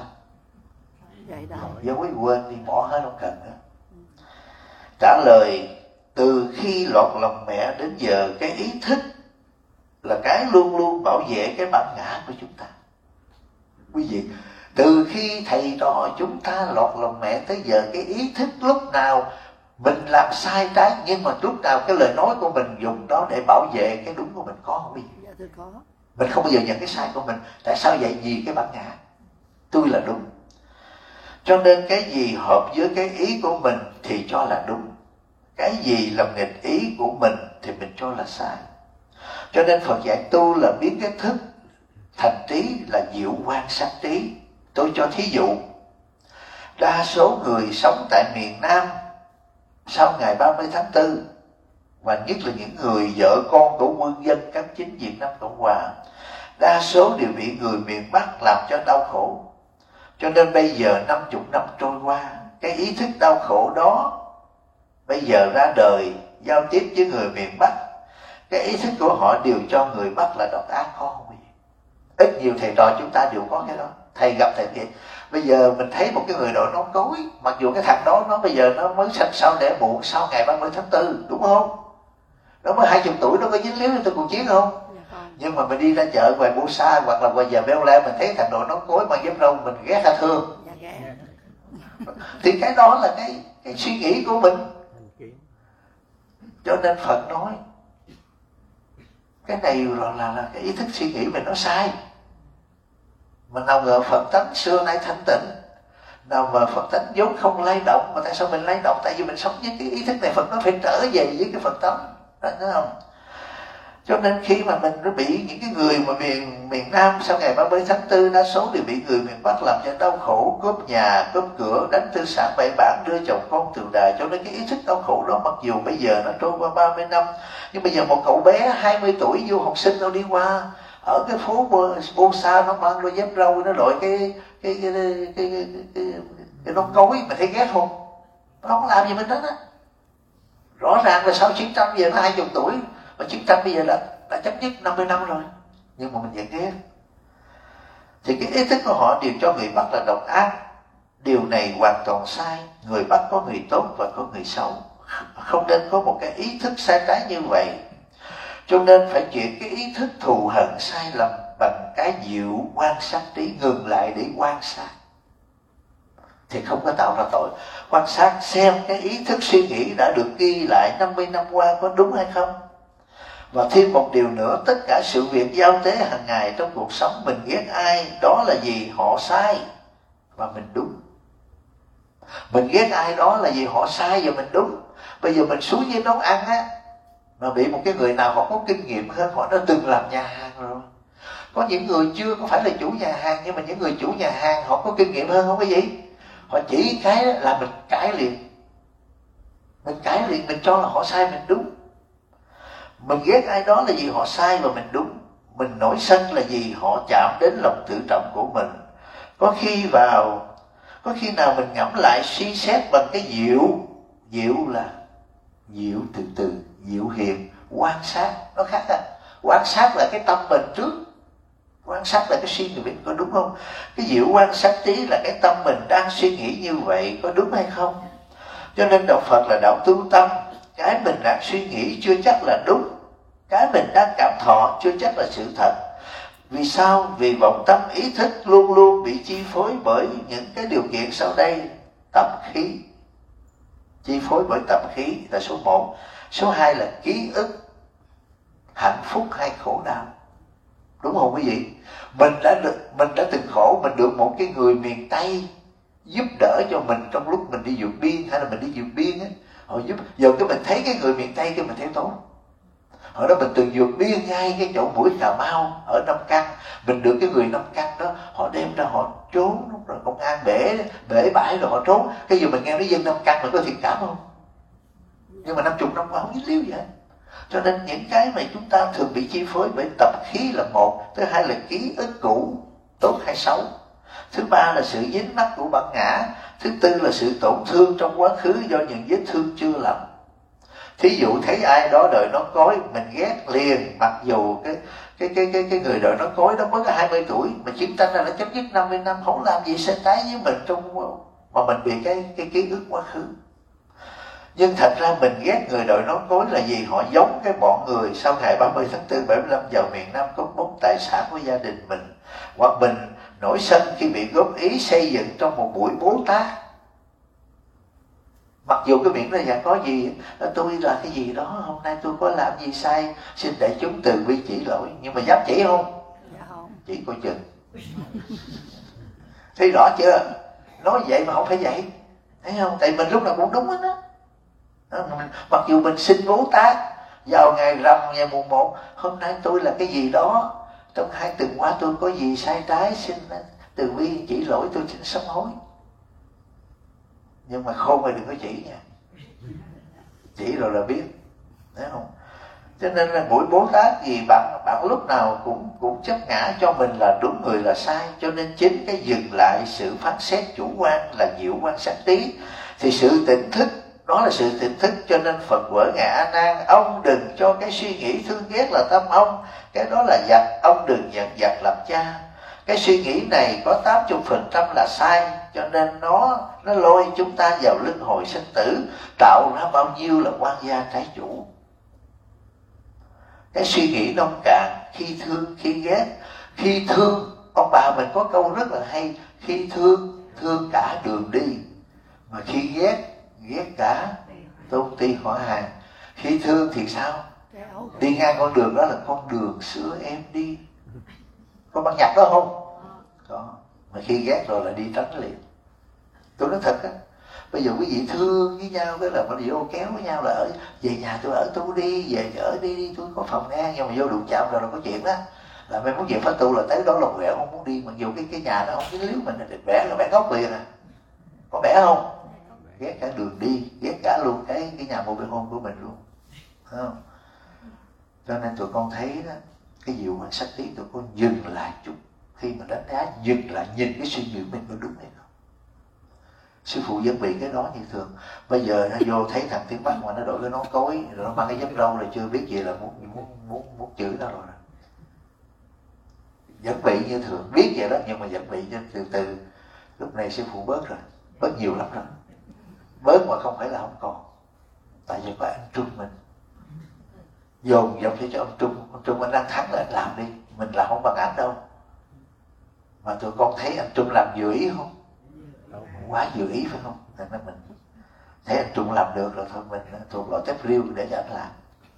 Dấu quên đi, bỏ hết không cần nữa. Trả lời: từ khi lọt lòng mẹ đến giờ, cái ý thức là cái luôn luôn bảo vệ cái bản ngã của chúng ta. Quý vị, từ khi thầy trò chúng ta lọt lòng mẹ tới giờ, cái ý thức lúc nào mình làm sai trái, nhưng mà lúc nào cái lời nói của mình dùng đó để bảo vệ cái đúng của mình, có không quý vị? Dạ, có. Mình không bao giờ nhận cái sai của mình. Tại sao vậy? Vì cái bản ngã tôi là đúng. Cho nên cái gì hợp với cái ý của mình thì cho là đúng. Cái gì làm nghịch ý của mình thì mình cho là sai. Cho nên Phật dạy tu là biến cái thức thành trí, là diệu quan sát trí. Tôi cho thí dụ, đa số người sống tại miền Nam sau ngày 30 tháng 4, và nhất là những người vợ con của quân dân cán chính Việt Nam Cộng Hòa, đa số đều bị người miền Bắc làm cho đau khổ. Cho nên bây giờ 50 năm trôi qua, cái ý thức đau khổ đó bây giờ ra đời giao tiếp với người miền Bắc, cái ý thức của họ đều cho người Bắc là độc ác, có không? Ít nhiều thầy trò chúng ta đều có cái đó. Thầy gặp thầy vậy. Bây giờ mình thấy một cái người đội nón cối, mặc dù cái thằng đó nó bây giờ nó mới sanh sau đẻ muộn sau ngày 30 tháng 4, đúng không? Nó mới 20 tuổi, nó có dính líu tới cuộc chiến không? Nhưng mà mình đi ra chợ ngoài Bô Sa hoặc là ngoài giờ Beo La, mình thấy thằng đội nón cối mang dép râu, mình ghét hay thương? Thì cái đó là cái suy nghĩ của mình. Cho nên Phật nói cái này là cái ý thức suy nghĩ mình nó sai. Mà nào ngờ Phật tánh xưa nay thanh tịnh, nào mà Phật tánh vốn không lay động, mà tại sao mình lay động? Tại vì mình sống với cái ý thức này. Phật nó phải trở về với cái Phật tánh, thấy không? Cho nên khi mà mình nó bị những cái người mà miền Nam sau ngày 30 tháng 4, đa số đều bị người miền Bắc làm cho đau khổ, cướp nhà, cướp cửa, đánh tư sản bậy bạ, đưa chồng con tù đài. Cho nên cái ý thức đau khổ đó, mặc dù bây giờ nó trôi qua 30 năm, nhưng bây giờ một cậu bé 20 tuổi du học sinh nó đi qua ở cái phố Bô Sa, nó mang đôi dép râu, nó đội cái nón cối, mà thấy ghét không? Nó không làm gì mình đó. Rõ ràng là sau chiến tranh giờ nó 20 tuổi, mà chiến tranh bây giờ đã chấm dứt 50 năm rồi, nhưng mà mình vẫn ghét. Thì cái ý thức của họ đều cho người Bắc là độc ác. Điều này hoàn toàn sai. Người Bắc có người tốt và có người xấu, không nên có một cái ý thức sai trái như vậy. Cho nên phải chuyển cái ý thức thù hận sai lầm bằng cái diệu quan sát trí, ngừng lại để quan sát thì không có tạo ra tội. Quan sát xem cái ý thức suy nghĩ đã được ghi lại 50 năm qua có đúng hay không. Và thêm một điều nữa, tất cả sự việc giao tế hàng ngày trong cuộc sống, mình ghét ai đó là gì họ sai và mình đúng. Mình ghét ai đó là gì họ sai và mình đúng. Bây giờ mình xuống với nấu ăn á, mà bị một cái người nào họ có kinh nghiệm hơn, họ đã từng làm nhà hàng rồi. Có những người chưa có phải là chủ nhà hàng, nhưng mà những người chủ nhà hàng họ có kinh nghiệm hơn không cái gì. Họ chỉ cái là mình cãi liền. Mình cãi liền, mình cho là họ sai mình đúng. Mình ghét ai đó là vì họ sai và mình đúng. Mình nổi sân là vì họ chạm đến lòng tự trọng của mình. Có khi nào mình ngẫm lại suy xét bằng cái diệu là diệu từ từ, diệu hiền, quan sát. Nó khác à. Quan sát là cái tâm mình trước, quan sát là cái suy nghĩ mình có đúng không. Cái diệu quan sát trí là cái tâm mình đang suy nghĩ như vậy có đúng hay không. Cho nên đạo Phật là đạo tu tâm. Cái mình đang suy nghĩ chưa chắc là đúng, cái mình đang cảm thọ chưa chắc là sự thật. Vì sao? Vì vọng tâm ý thức luôn luôn bị chi phối bởi những cái điều kiện sau đây. Tập khí, chi phối bởi tập khí là số 1. Số 2 là ký ức, hạnh phúc hay khổ đau. Đúng không quý vị? Mình đã từng khổ, mình được một cái người miền Tây giúp đỡ cho mình trong lúc mình đi vượt biên, hay là mình đi vượt biên á, họ giúp. Giờ cái mình thấy cái người miền Tây cái mình thấy tốt. Hồi đó mình từng vượt biên ngay cái chỗ mũi Cà Mau ở Nam Căn, mình được cái người Nam Căn đó, họ đem ra họ trốn, lúc rồi công an bể bãi rồi họ trốn. Cái giờ mình nghe nói dân Nam Căn mình có thiện cảm không? Nhưng mà 50 năm qua không biết liếu vậy. Cho nên những cái mà chúng ta thường bị chi phối bởi tập khí là 1. Thứ 2 là ký ức cũ, tốt hay xấu. Thứ 3 là sự dính mắc của bản ngã. Thứ 4 là sự tổn thương trong quá khứ do những vết thương chưa lành. Thí dụ thấy ai đó đội nón cối mình ghét liền, mặc dù cái người đội nón cối đó mới có 20 tuổi, mà chiến tranh là nó chấm dứt 50 năm, không làm gì sai trái với mình trong mà mình bị cái ký ức quá khứ. Nhưng thật ra mình ghét người đội nón cối là vì họ giống cái bọn người sau ngày 30 tháng 4, 75 vào miền Nam cướp bóc tài sản của gia đình mình. Hoặc mình nổi sân khi bị góp ý xây dựng trong một buổi Bố Tát. Mặc dù cái miệng này có gì, tôi là cái gì đó, hôm nay tôi có làm gì sai, xin đại chúng từ bi chỉ lỗi. Nhưng mà dám chỉ không? Dạ không. Chỉ coi chừng. Thấy rõ chưa? Nói vậy mà không phải vậy. Thấy không? Tại mình lúc nào cũng đúng hết á. Mặc dù mình xin Bố Tát vào ngày rằm ngày mùng 1, hôm nay tôi là cái gì đó, trong 2 tuần qua tôi có gì sai trái, xin từ bi chỉ lỗi, tôi xin sám hối. Nhưng mà khôn thì đừng có chỉ nha. Chỉ rồi là biết. Thấy không? Cho nên là buổi Bố Tát gì bạn lúc nào cũng chấp ngã cho mình là đúng, người là sai. Cho nên chính cái dừng lại sự phán xét chủ quan là diệu quan sát trí. Thì sự tỉnh thức, đó là sự tỉnh thức. Cho nên Phật vở Ngài A Nan, ông đừng cho cái suy nghĩ thương ghét là tâm ông, cái đó là giặc, ông đừng nhận giặc làm cha. Cái suy nghĩ này có 80% là sai, cho nên nó lôi chúng ta vào luân hồi sinh tử, tạo ra bao nhiêu là quan gia trái chủ. Cái suy nghĩ nông cạn, khi thương khi ghét. Khi thương, ông bà mình có câu rất là hay: khi thương, thương cả đường đi, mà khi ghét, ghét cả tôn ti họ hàng. Khi thương thì sao? Đi ngang con đường đó là con đường xưa em đi. Có băng nhạc đó không? Có. Mà khi ghét rồi là đi tránh liền. Tôi nói thật á, bây giờ quý vị thương với nhau, cái là mà vô kéo với nhau là ở về nhà tôi ở tu đi, về ở đi tôi có phòng ngang, nhưng mà vô đụng chạm rồi là có chuyện đó. Là mày muốn về phá tu là tới đó lòng ghẹo không muốn đi, mặc dù cái nhà nó không dính líu mình là bẻ là bẻ gốc liền à. Có bẻ không? Ghét cả đường đi, ghét cả luôn cái nhà một bên hôn của mình luôn, không? Cho nên tụi con thấy đó, cái diệu quan sát tí tụi con dừng lại chút, khi mà đánh giá dừng lại nhìn cái suy nghĩ mình có đúng hay không. Sư phụ vẫn bị cái đó như thường. Bây giờ nó vô thấy thằng Tiếng Bắc mà nó đổi cái nón cối rồi nó mang cái dép râu là chưa biết gì là muốn chửi nó rồi. Vẫn bị như thường, biết vậy đó, nhưng mà vẫn bị, cho từ từ lúc này sư phụ bớt rồi, bớt nhiều lắm rồi. Bớt mà không phải là không còn, tại vì có anh Trung mình dồn dập để cho ông Trung anh đang thắng là anh làm đi, mình làm không bằng ảnh đâu. Mà tụi con thấy anh Trung làm vừa ý không? Quá vừa ý phải không? Nên mình thấy anh Trung làm được rồi thôi, mình thuộc loại tép riêu để cho anh làm.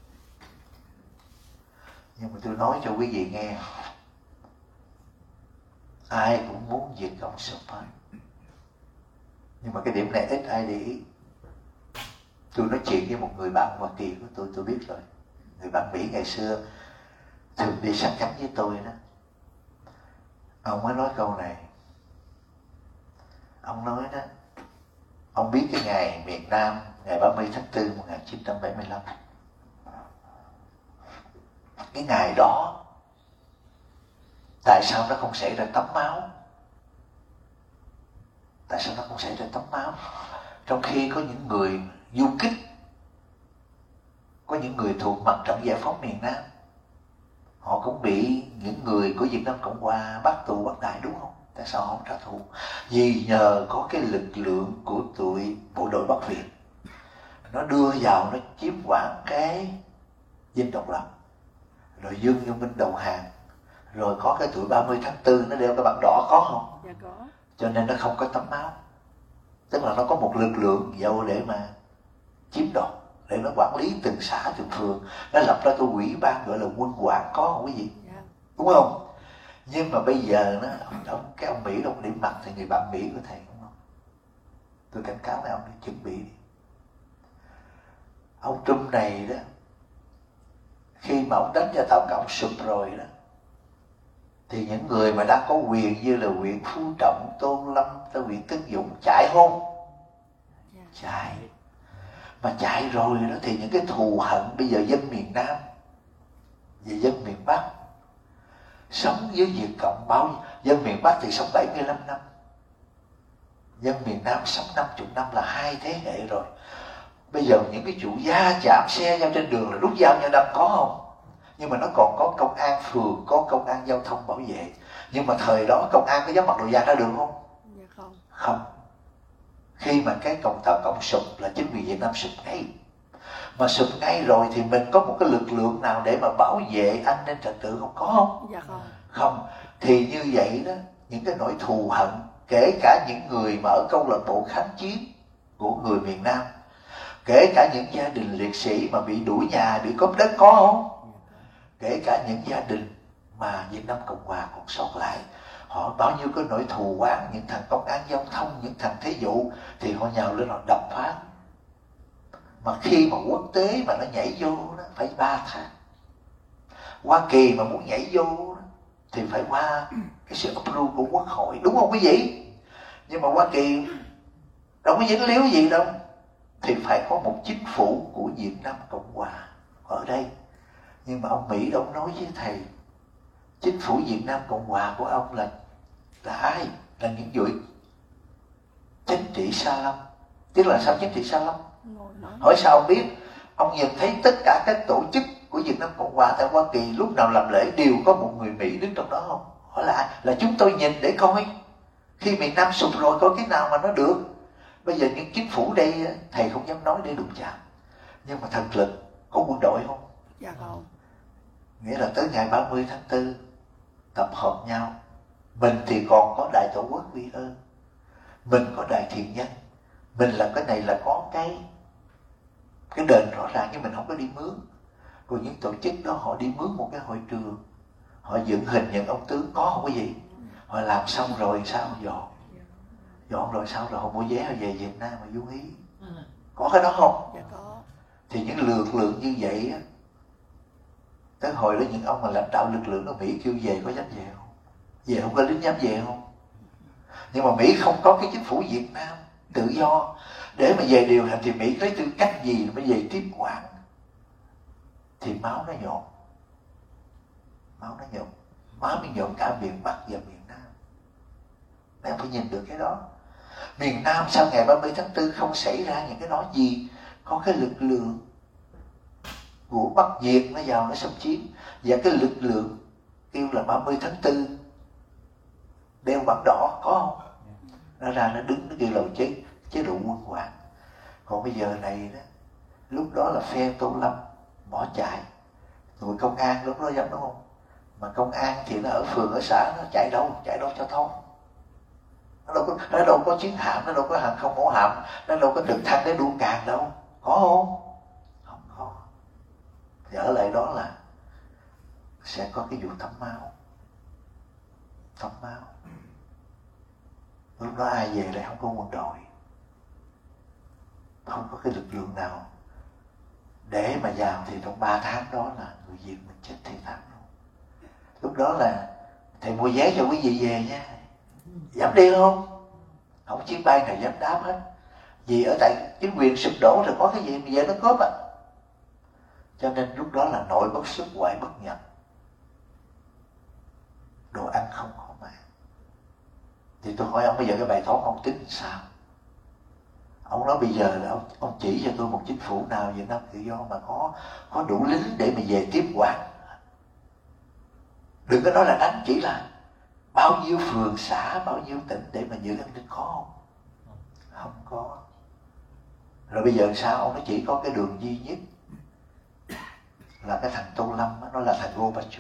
Nhưng mà tôi nói cho quý vị nghe, ai cũng muốn diệt cộng sụp hết, nhưng mà cái điểm này ít ai để ý. Tôi nói chuyện với một người bạn Hoa Kỳ của tôi biết rồi. Người bạn Mỹ ngày xưa thường đi sát cánh với tôi đó. Ông mới nói câu này. Ông nói đó, ông biết cái ngày miền Nam, ngày 30 tháng 4 1975. Cái ngày đó, tại sao nó không xảy ra tấm máu? Tại sao nó không xảy ra tấm máu? Trong khi có những người du kích, có những người thuộc mặt trận giải phóng miền Nam, họ cũng bị những người của Việt Nam Cộng Hòa bắt tù bắt đại, đúng không? Tại sao họ không trả thù? Vì nhờ có cái lực lượng của tụi bộ đội Bắc Việt, nó đưa vào, nó chiếm quản cái Dinh Độc Lập, rồi Dương Nhân Minh đầu hàng, rồi có cái tuổi 30 tháng 4 nó đeo cái bằng đỏ, có không? Dạ có. Cho nên nó không có tấm máu. Tức là nó có một lực lượng vô để mà chiếm đoạt, để nó quản lý từng xã từng phường. Nó lập ra cái ủy ban gọi là quân quản, có không quý vị? Dạ. Đúng không? Nhưng mà bây giờ nó cái ông Mỹ ông điểm mặt thì người bạn Mỹ của thầy, đúng không? Tôi cảnh cáo mấy ông đi chuẩn bị đi. Ông Trung này đó, khi mà ông đánh cho Tàu Cộng sụp rồi đó, thì những người mà đang có quyền như là huyện Phú Trọng, Tôn Lâm, tới huyện Tấn Dũng chạy không? Chạy. Mà chạy rồi đó thì những cái thù hận bây giờ dân miền Nam và dân miền Bắc sống với Việt Cộng bao nhiêu? Dân miền Bắc thì sống 75 năm, dân miền Nam sống 50 năm, là 2 thế hệ rồi. Bây giờ những cái chủ gia chạm xe nhau trên đường là rút dao nhau đâm, có không? Nhưng mà nó còn có công an phường, có công an giao thông bảo vệ. Nhưng mà thời đó công an có dám mặc đồ da ra đường không? Dạ không. Không. Khi mà cái Tàu Cộng sụp là chính quyền Việt Nam sụp ngay. Mà sụp ngay rồi thì mình có một cái lực lượng nào để mà bảo vệ an ninh trật tự không? Có không? Dạ không. Không. Thì như vậy đó, những cái nỗi thù hận, kể cả những người mà ở câu lạc bộ kháng chiến của người miền Nam, kể cả những gia đình liệt sĩ mà bị đuổi nhà, bị cướp đất, có không? Kể cả những gia đình mà Việt Nam Cộng Hòa còn sót lại, họ bao nhiêu cái nỗi thù oán, những thằng công an giao thông, những thằng thế vụ, thì họ nhào lên họ đập phá. Mà khi mà quốc tế mà nó nhảy vô đó, phải 3 tháng. Hoa Kỳ mà muốn nhảy vô đó, thì phải qua cái sự approve của quốc hội, đúng không quý vị? Nhưng mà Hoa Kỳ đâu có dính líu gì đâu, thì phải có một chính phủ của Việt Nam Cộng Hòa ở đây. Nhưng mà ông Mỹ đâu nói với thầy, chính phủ Việt Nam Cộng Hòa của ông là ai? Là những vị chính trị sa lâm. Tức là sao chính trị sa lâm? Hỏi sao ông biết? Ông nhìn thấy tất cả các tổ chức của Việt Nam Cộng Hòa tại Hoa Kỳ lúc nào làm lễ đều có một người Mỹ đứng trong đó không? Hỏi là ai? Là chúng tôi nhìn để coi khi miền Nam sụp rồi coi cái nào mà nó được. Bây giờ những chính phủ đây thầy không dám nói để đụng chạm, nhưng mà thần lực có quân đội không? Dạ không. Nghĩa là tới ngày 30 tháng 4 tập hợp nhau. Mình thì còn có Đài Tổ quốc Quy ơn, mình có Đài Thiện Nhân, mình là cái này là có cái đền rõ ràng, nhưng mình không có đi mướn. Còn những tổ chức đó họ đi mướn một cái hội trường, họ dựng hình những ông tướng có không có gì, họ làm xong rồi sao dọn rồi sao rồi họ mua vé họ về Việt Nam mà du hí. Có cái đó không? Dạ có. Thì những lực lượng như vậy á, tới hồi đó những ông mà lãnh đạo lực lượng ở Mỹ kêu về có dám về không? Về không có lính dám về không? Nhưng mà Mỹ không có cái chính phủ Việt Nam tự do để mà về điều hành, thì Mỹ lấy tư cách gì mà về tiếp quản? Thì máu nó nhộn, máu mới nhộn cả miền Bắc và miền Nam. Em phải nhìn được cái đó. Miền Nam sau ngày 30 tháng 4 không xảy ra những cái đó gì? Có cái lực lượng của Bắc Việt nó vào nó xâm chiếm, và cái lực lượng kêu là 30 tháng 4 đeo bảng đỏ có không? Nó ra nó đứng nó kêu là chế độ quân hoàng. Còn bây giờ này đó, lúc đó là phe Tô Lâm bỏ chạy, người công an lúc đó dám đúng không? Mà công an thì nó ở phường ở xã, nó chạy đâu cho thông. Nó đâu có chiến hạm, nó đâu có hàng không mẫu hạm, nó đâu có trực thăng để đua càng đâu, có không? Không có. Thì ở lại đó là sẽ có cái vụ thấm máu. Lúc đó ai về lại không có quân đội, không có cái lực lượng nào để mà vào, thì trong 3 tháng đó là người Việt mình chết thê thảm luôn. Lúc đó là thầy mua vé cho quý vị về nha, dám đi không? Không chiếc bay nào dám đáp hết, vì ở tại chính quyền sụp đổ rồi có cái gì mà về nó cướp à. Cho nên lúc đó là nội bất xuất ngoại bất nhập, đồ ăn không có mà. Thì tôi hỏi ông bây giờ cái bài toán ông tính sao? Ông nói bây giờ là ông chỉ cho tôi một chính phủ nào Việt Nam tự do mà có đủ lính để mà về tiếp quản. Đừng có nói là đánh, chỉ là bao nhiêu phường xã, bao nhiêu tỉnh để mà giữ an ninh, có không? Không có. Rồi bây giờ sao? Ông nói chỉ có cái đường duy nhất là cái thằng Tô Lâm đó, nó là thằng Gorbachev.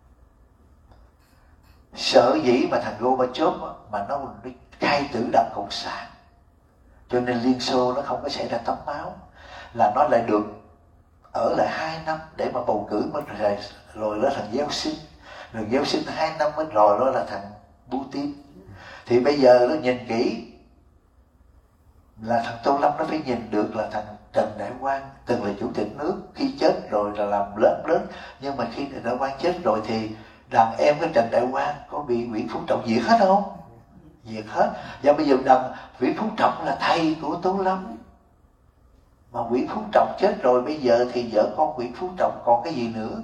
Sở dĩ mà thằng Gorbachev mà nó khai tử Đảng Cộng sản, cho nên Liên Xô nó không có xảy ra tấm máu, là nó lại được ở lại 2 năm để mà bầu cử mới rồi đó thằng Yeltsin, rồi Yeltsin 2 năm mới rồi đó là thằng Putin. Thì bây giờ nó nhìn kỹ là thằng Tô Lâm nó phải nhìn được là thằng Trần Đại Quang từng là chủ tịch nước, khi chết rồi là làm lớn, nhưng mà khi Trần Đại Quang chết rồi thì đàn em cái Trần Đại Quang có bị Nguyễn Phú Trọng diệt hết không? Diệt hết. Và bây giờ Nguyễn Phú Trọng là thầy của Tô Lâm, mà Nguyễn Phú Trọng chết rồi, bây giờ thì vợ con Nguyễn Phú Trọng còn cái gì nữa?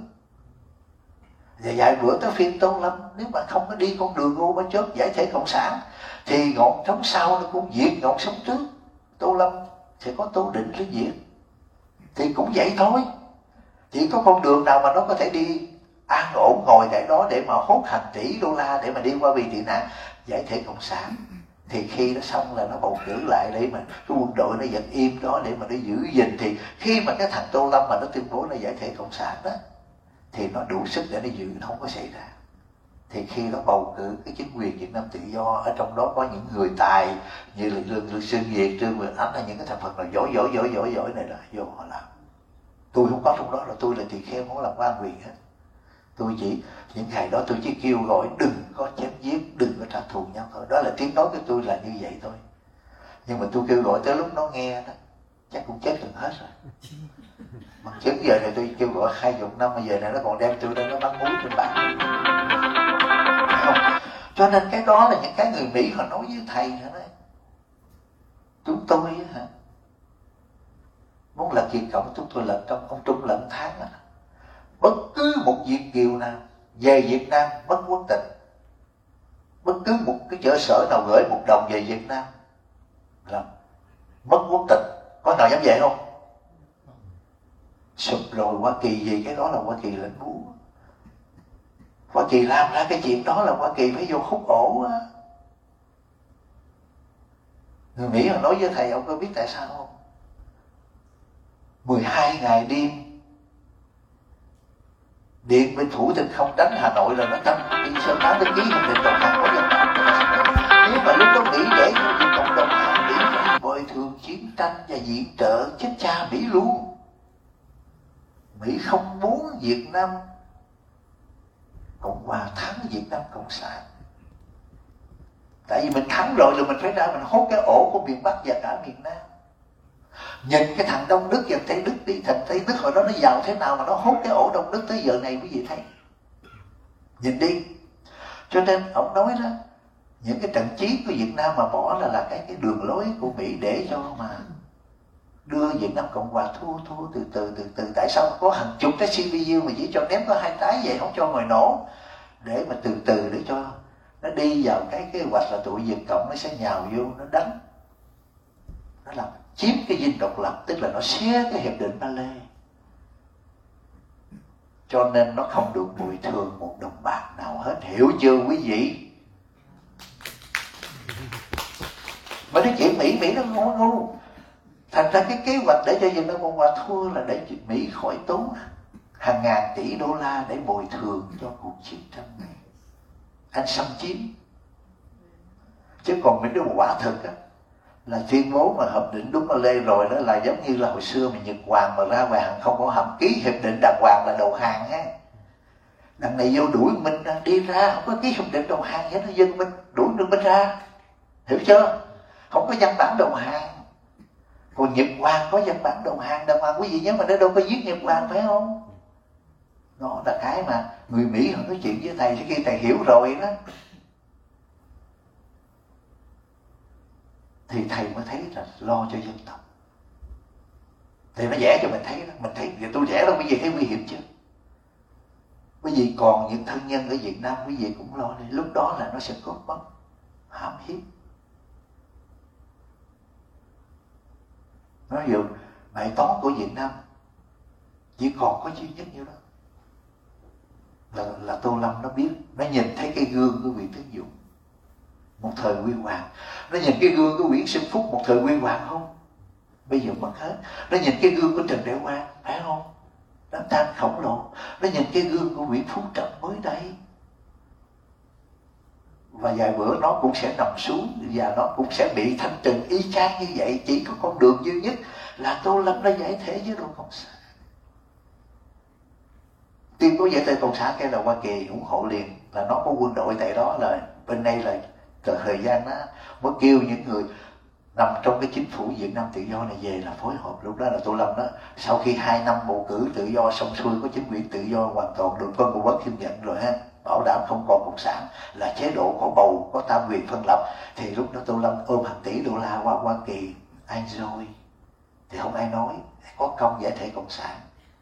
Và vài bữa tới phiên Tô Lâm, nếu mà không có đi con đường Gorbachev giải thể cộng sản thì ngọn sống sau nó cũng diệt ngọn sống trước. Tô Lâm sẽ có Tô Định nó diệt, thì cũng vậy thôi. Chỉ có con đường nào mà nó có thể đi an ổn ngồi tại đó để mà hốt hàng tỷ đô la để mà đi qua vì tị nạn giải thể cộng sản, thì khi nó xong là nó bầu cử lại để mà cái quân đội nó vẫn im đó để mà nó giữ gìn. Thì khi mà cái thằng Tô Lâm mà nó tuyên bố là giải thể cộng sản đó, thì nó đủ sức để nó giữ, nó không có xảy ra. Thì khi nó bầu cử cái chính quyền Việt Nam tự do, ở trong đó có những người tài như là Lương Xuân Việt, Trương Quyền Ánh, là những cái thành phần nào giỏi này là vô họ làm. Tôi không có trong đó, là tôi là tỳ kheo, không làm quan quyền hết. Tôi chỉ những ngày đó tôi chỉ kêu gọi đừng có chém giết, đừng có trả thù nhau thôi. Đó là tiếng nói của tôi là như vậy thôi. Nhưng mà tôi kêu gọi tới lúc nó nghe đó chắc cũng chết gần hết rồi. Mà trước giờ này tôi kêu gọi 20 năm, mà giờ này nó còn đem tôi đến nó bắn muối trên bàn. Không. Cho nên cái đó là những cái người Mỹ họ nói với thầy nữa đấy. Chúng tôi hả, muốn là Việt Cộng, chúng tôi là trong ông Trung lận tháng đó. Bất cứ một Việt kiều nào về Việt Nam mất quốc tịch, bất cứ một cái chợ sở nào gửi 1 đồng về Việt Nam là mất quốc tịch. Có nào dám về không? Sụp rồi Hoa Kỳ gì, cái đó là Hoa Kỳ lãnh búa. Hoa Kỳ làm ra cái chuyện đó là Hoa Kỳ phải vô khúc ổ á. Người Mỹ họ nói với thầy, ông có biết tại sao không? 12 ngày đêm Điện Biên Phủ Trên không đánh Hà Nội là nó tăng đi sơ tán tới ký hiệp định đầu hàng của dân tộc. Nếu mà lúc đó Mỹ để cho dân tộc đầu hàng, Mỹ phải bồi thường chiến tranh và viện trợ chết cha Mỹ luôn. Mỹ không muốn Việt Nam Cộng Hòa thắng Việt Nam Cộng sản. Tại vì mình thắng rồi là mình phải ra mình hốt cái ổ của miền Bắc và cả miền Nam. Nhìn cái thằng Đông Đức và Tây Đức đi, thằng Tây Đức hồi đó nó giàu thế nào mà nó hốt cái ổ Đông Đức tới giờ này quý vị thấy. Nhìn đi. Cho nên ông nói đó, những cái trận chiến của Việt Nam mà bỏ là cái đường lối của Mỹ để cho mà đưa Việt Nam Cộng Hòa thua từ từ. Tại sao có hàng chục cái CPU mà chỉ cho ném có 2 trái vậy, không cho ngồi nổ, để mà từ để cho nó đi vào cái hoạch là tụi Việt Cộng nó sẽ nhào vô nó đánh, nó làm chiếm cái dinh độc lập, tức là nó xé cái hiệp định Ba Lê, cho nên nó không được bồi thường một đồng bạc nào hết. Hiểu chưa quý vị? Mà cái chuyện Mỹ nó ngu. Thành ra cái kế hoạch để cho Việt Nam Cộng Hòa thua là để Mỹ khỏi tốn hàng ngàn tỷ đô la để bồi thường cho cuộc chiến tranh này, anh xâm chiếm. Chứ còn mấy đứa quả thực á, là tuyên bố mà hợp định đúng Ba Lê rồi đó, là giống như là hồi xưa mà Nhật Hoàng mà ra ngoài hàng không có hầm ký hiệp định đàng hoàng là đầu hàng ha. Đằng này vô đuổi mình đi ra không có ký hiệp định đầu hàng vậy, nó dân mình đuổi được mình ra, hiểu chưa? Không có văn bản đầu hàng. Còn Nhật Hoàng có văn bản đầu hàng đàng hoàng, quý vị nhớ mà nó đâu có giết Nhật Hoàng phải không? Đó là cái mà người Mỹ họ nói chuyện với thầy, khi thầy hiểu rồi đó thì thầy mới thấy là lo cho dân tộc. Thầy nó vẽ cho mình thấy đó, mình thấy tôi vẽ đâu, quý vị thấy nguy hiểm chưa? Quý vị còn những thân nhân ở Việt Nam, quý vị cũng lo đi, lúc đó là nó sẽ cướp bóc, hãm hiếp. Nói ví dụ bài toán của Việt Nam chỉ còn có duy nhất như đó là Tô Lâm nó biết, nó nhìn thấy cái gương của Nguyễn Tấn Dũng một thời huy hoàng, nó nhìn cái gương của Nguyễn Xuân Phúc một thời huy hoàng không? Bây giờ mất hết. Nó nhìn cái gương của Trần Đại Quang phải không? Đám tang khổng lồ. Nó nhìn cái gương của Nguyễn Phú Trọng mới đây, và vài bữa nó cũng sẽ nằm xuống và nó cũng sẽ bị thanh trừng y chang như vậy. Chỉ có con đường duy nhất là Tô Lâm đã giải thể với đội Cộng sản. Tuyên bố giải thể Cộng sản cái là Hoa Kỳ ủng hộ liền, là nó có quân đội tại đó, là bên đây là thời gian đó mới kêu những người nằm trong cái chính phủ Việt Nam Tự Do này về là phối hợp. Lúc đó là Tô Lâm đó, sau khi 2 năm bầu cử tự do xong xuôi, có chính quyền tự do hoàn toàn được quân của quốc chấp nhận rồi ha, bảo đảm không còn cộng sản, là chế độ có bầu, có tam quyền phân lập, thì lúc đó Tô Lâm ôm hàng tỷ đô la qua Hoa Kỳ, anh rồi thì không ai nói có công giải thể cộng sản.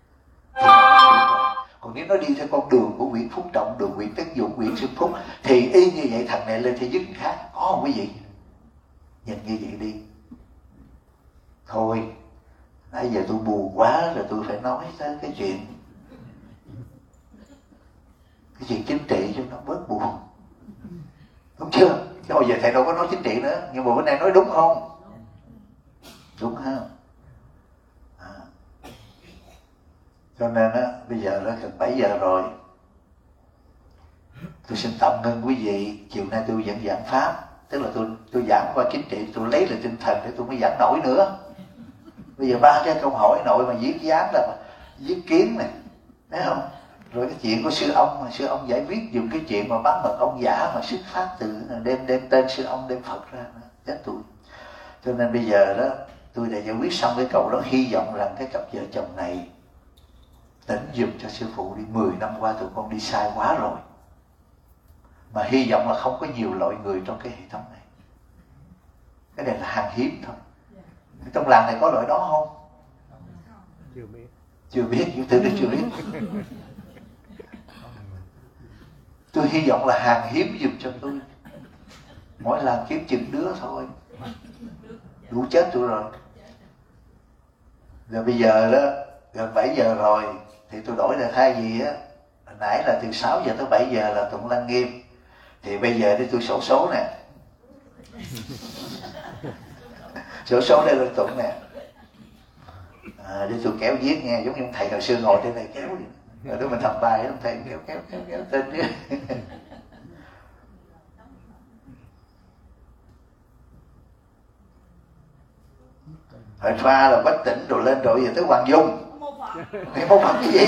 Còn nếu nó đi theo con đường của Nguyễn Phú Trọng, đường Nguyễn Tấn Dũng, Nguyễn Xuân Phúc, thì y như vậy thằng này lên thế giới khác, có không quý vị? Nhìn như vậy đi. Thôi nãy giờ tôi buồn quá rồi, tôi phải nói tới cái chuyện chính trị cho nó bớt buồn, đúng chưa? Chứ hồi giờ thầy đâu có nói chính trị nữa, nhưng mà bữa nay nói đúng không? Đúng ha. Cho nên á, bây giờ nó gần 7 giờ rồi, tôi xin tạm ngưng quý vị. Chiều nay tôi vẫn giảng pháp, tức là tôi giảng qua chính trị, tôi lấy lại tinh thần để tôi mới giảng nổi nữa. Bây giờ 3 cái câu hỏi nội mà viết dán là viết kiến này, thấy không? Rồi cái chuyện của sư ông, mà sư ông giải quyết dùng cái chuyện mà bán mật ông giả mà xuất phát từ đem tên sư ông, đem Phật ra, chết tôi. Cho nên bây giờ đó tôi đã giải quyết xong cái câu đó, hy vọng rằng cái cặp vợ chồng này tỉnh giùm cho sư phụ đi. 10 năm qua tụi con đi sai quá rồi, mà hy vọng là không có nhiều loại người trong cái hệ thống này. Cái này là hàng hiếm thôi. Trong làng này có loại đó không? Chưa biết, những thứ đó chưa biết. Tôi hy vọng là hàng hiếm giùm cho tôi. Mỗi làng kiếm chừng đứa thôi, đủ chết tôi rồi. Rồi bây giờ đó gần 7 giờ rồi thì tôi đổi là thay vì á nãy là từ 6 giờ tới 7 giờ là tụng Lăng Nghiêm, thì bây giờ đi tôi sổ số nè. Sổ số đây là tụng nè. Đi tôi kéo viết nghe, giống như thầy hồi xưa ngồi trên này kéo đi. Rồi đó mình thầm bài, thầy kéo tên chứ. Hồi pha là Quách Tỉnh rồi lên rồi giờ tới Hoàng Dung. Thì mô Phật cái gì?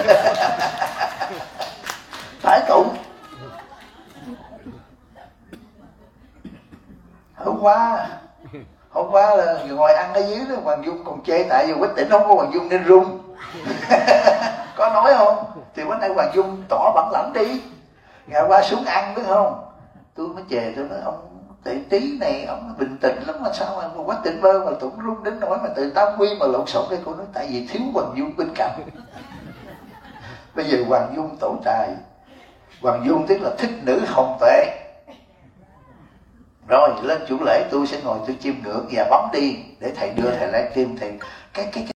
Phải tụng. Hôm qua là ngồi ăn ở dưới đó, Hoàng Dung còn chê tại vì Quách Tỉnh không có Hoàng Dung nên rung. Có nói không? Thì bữa nay Hoàng Dung tỏ bản lãnh đi. Ngày qua xuống ăn đúng không? Tôi mới chề, tôi nói ông tí này ông bình tĩnh lắm mà sao mà Quách Tỉnh bơ mà tụng rung đến nỗi mà từ tam quy mà lộn xộn đây. Cô nói tại vì thiếu Hoàng Dung bên cạnh. Bây giờ Hoàng Dung tổ tài. Hoàng Dung tức là thích nữ hồng tuệ. Rồi lên chủ lễ tôi sẽ ngồi tôi chiêm ngưỡng và bấm đi để thầy đưa thầy livestream thì cái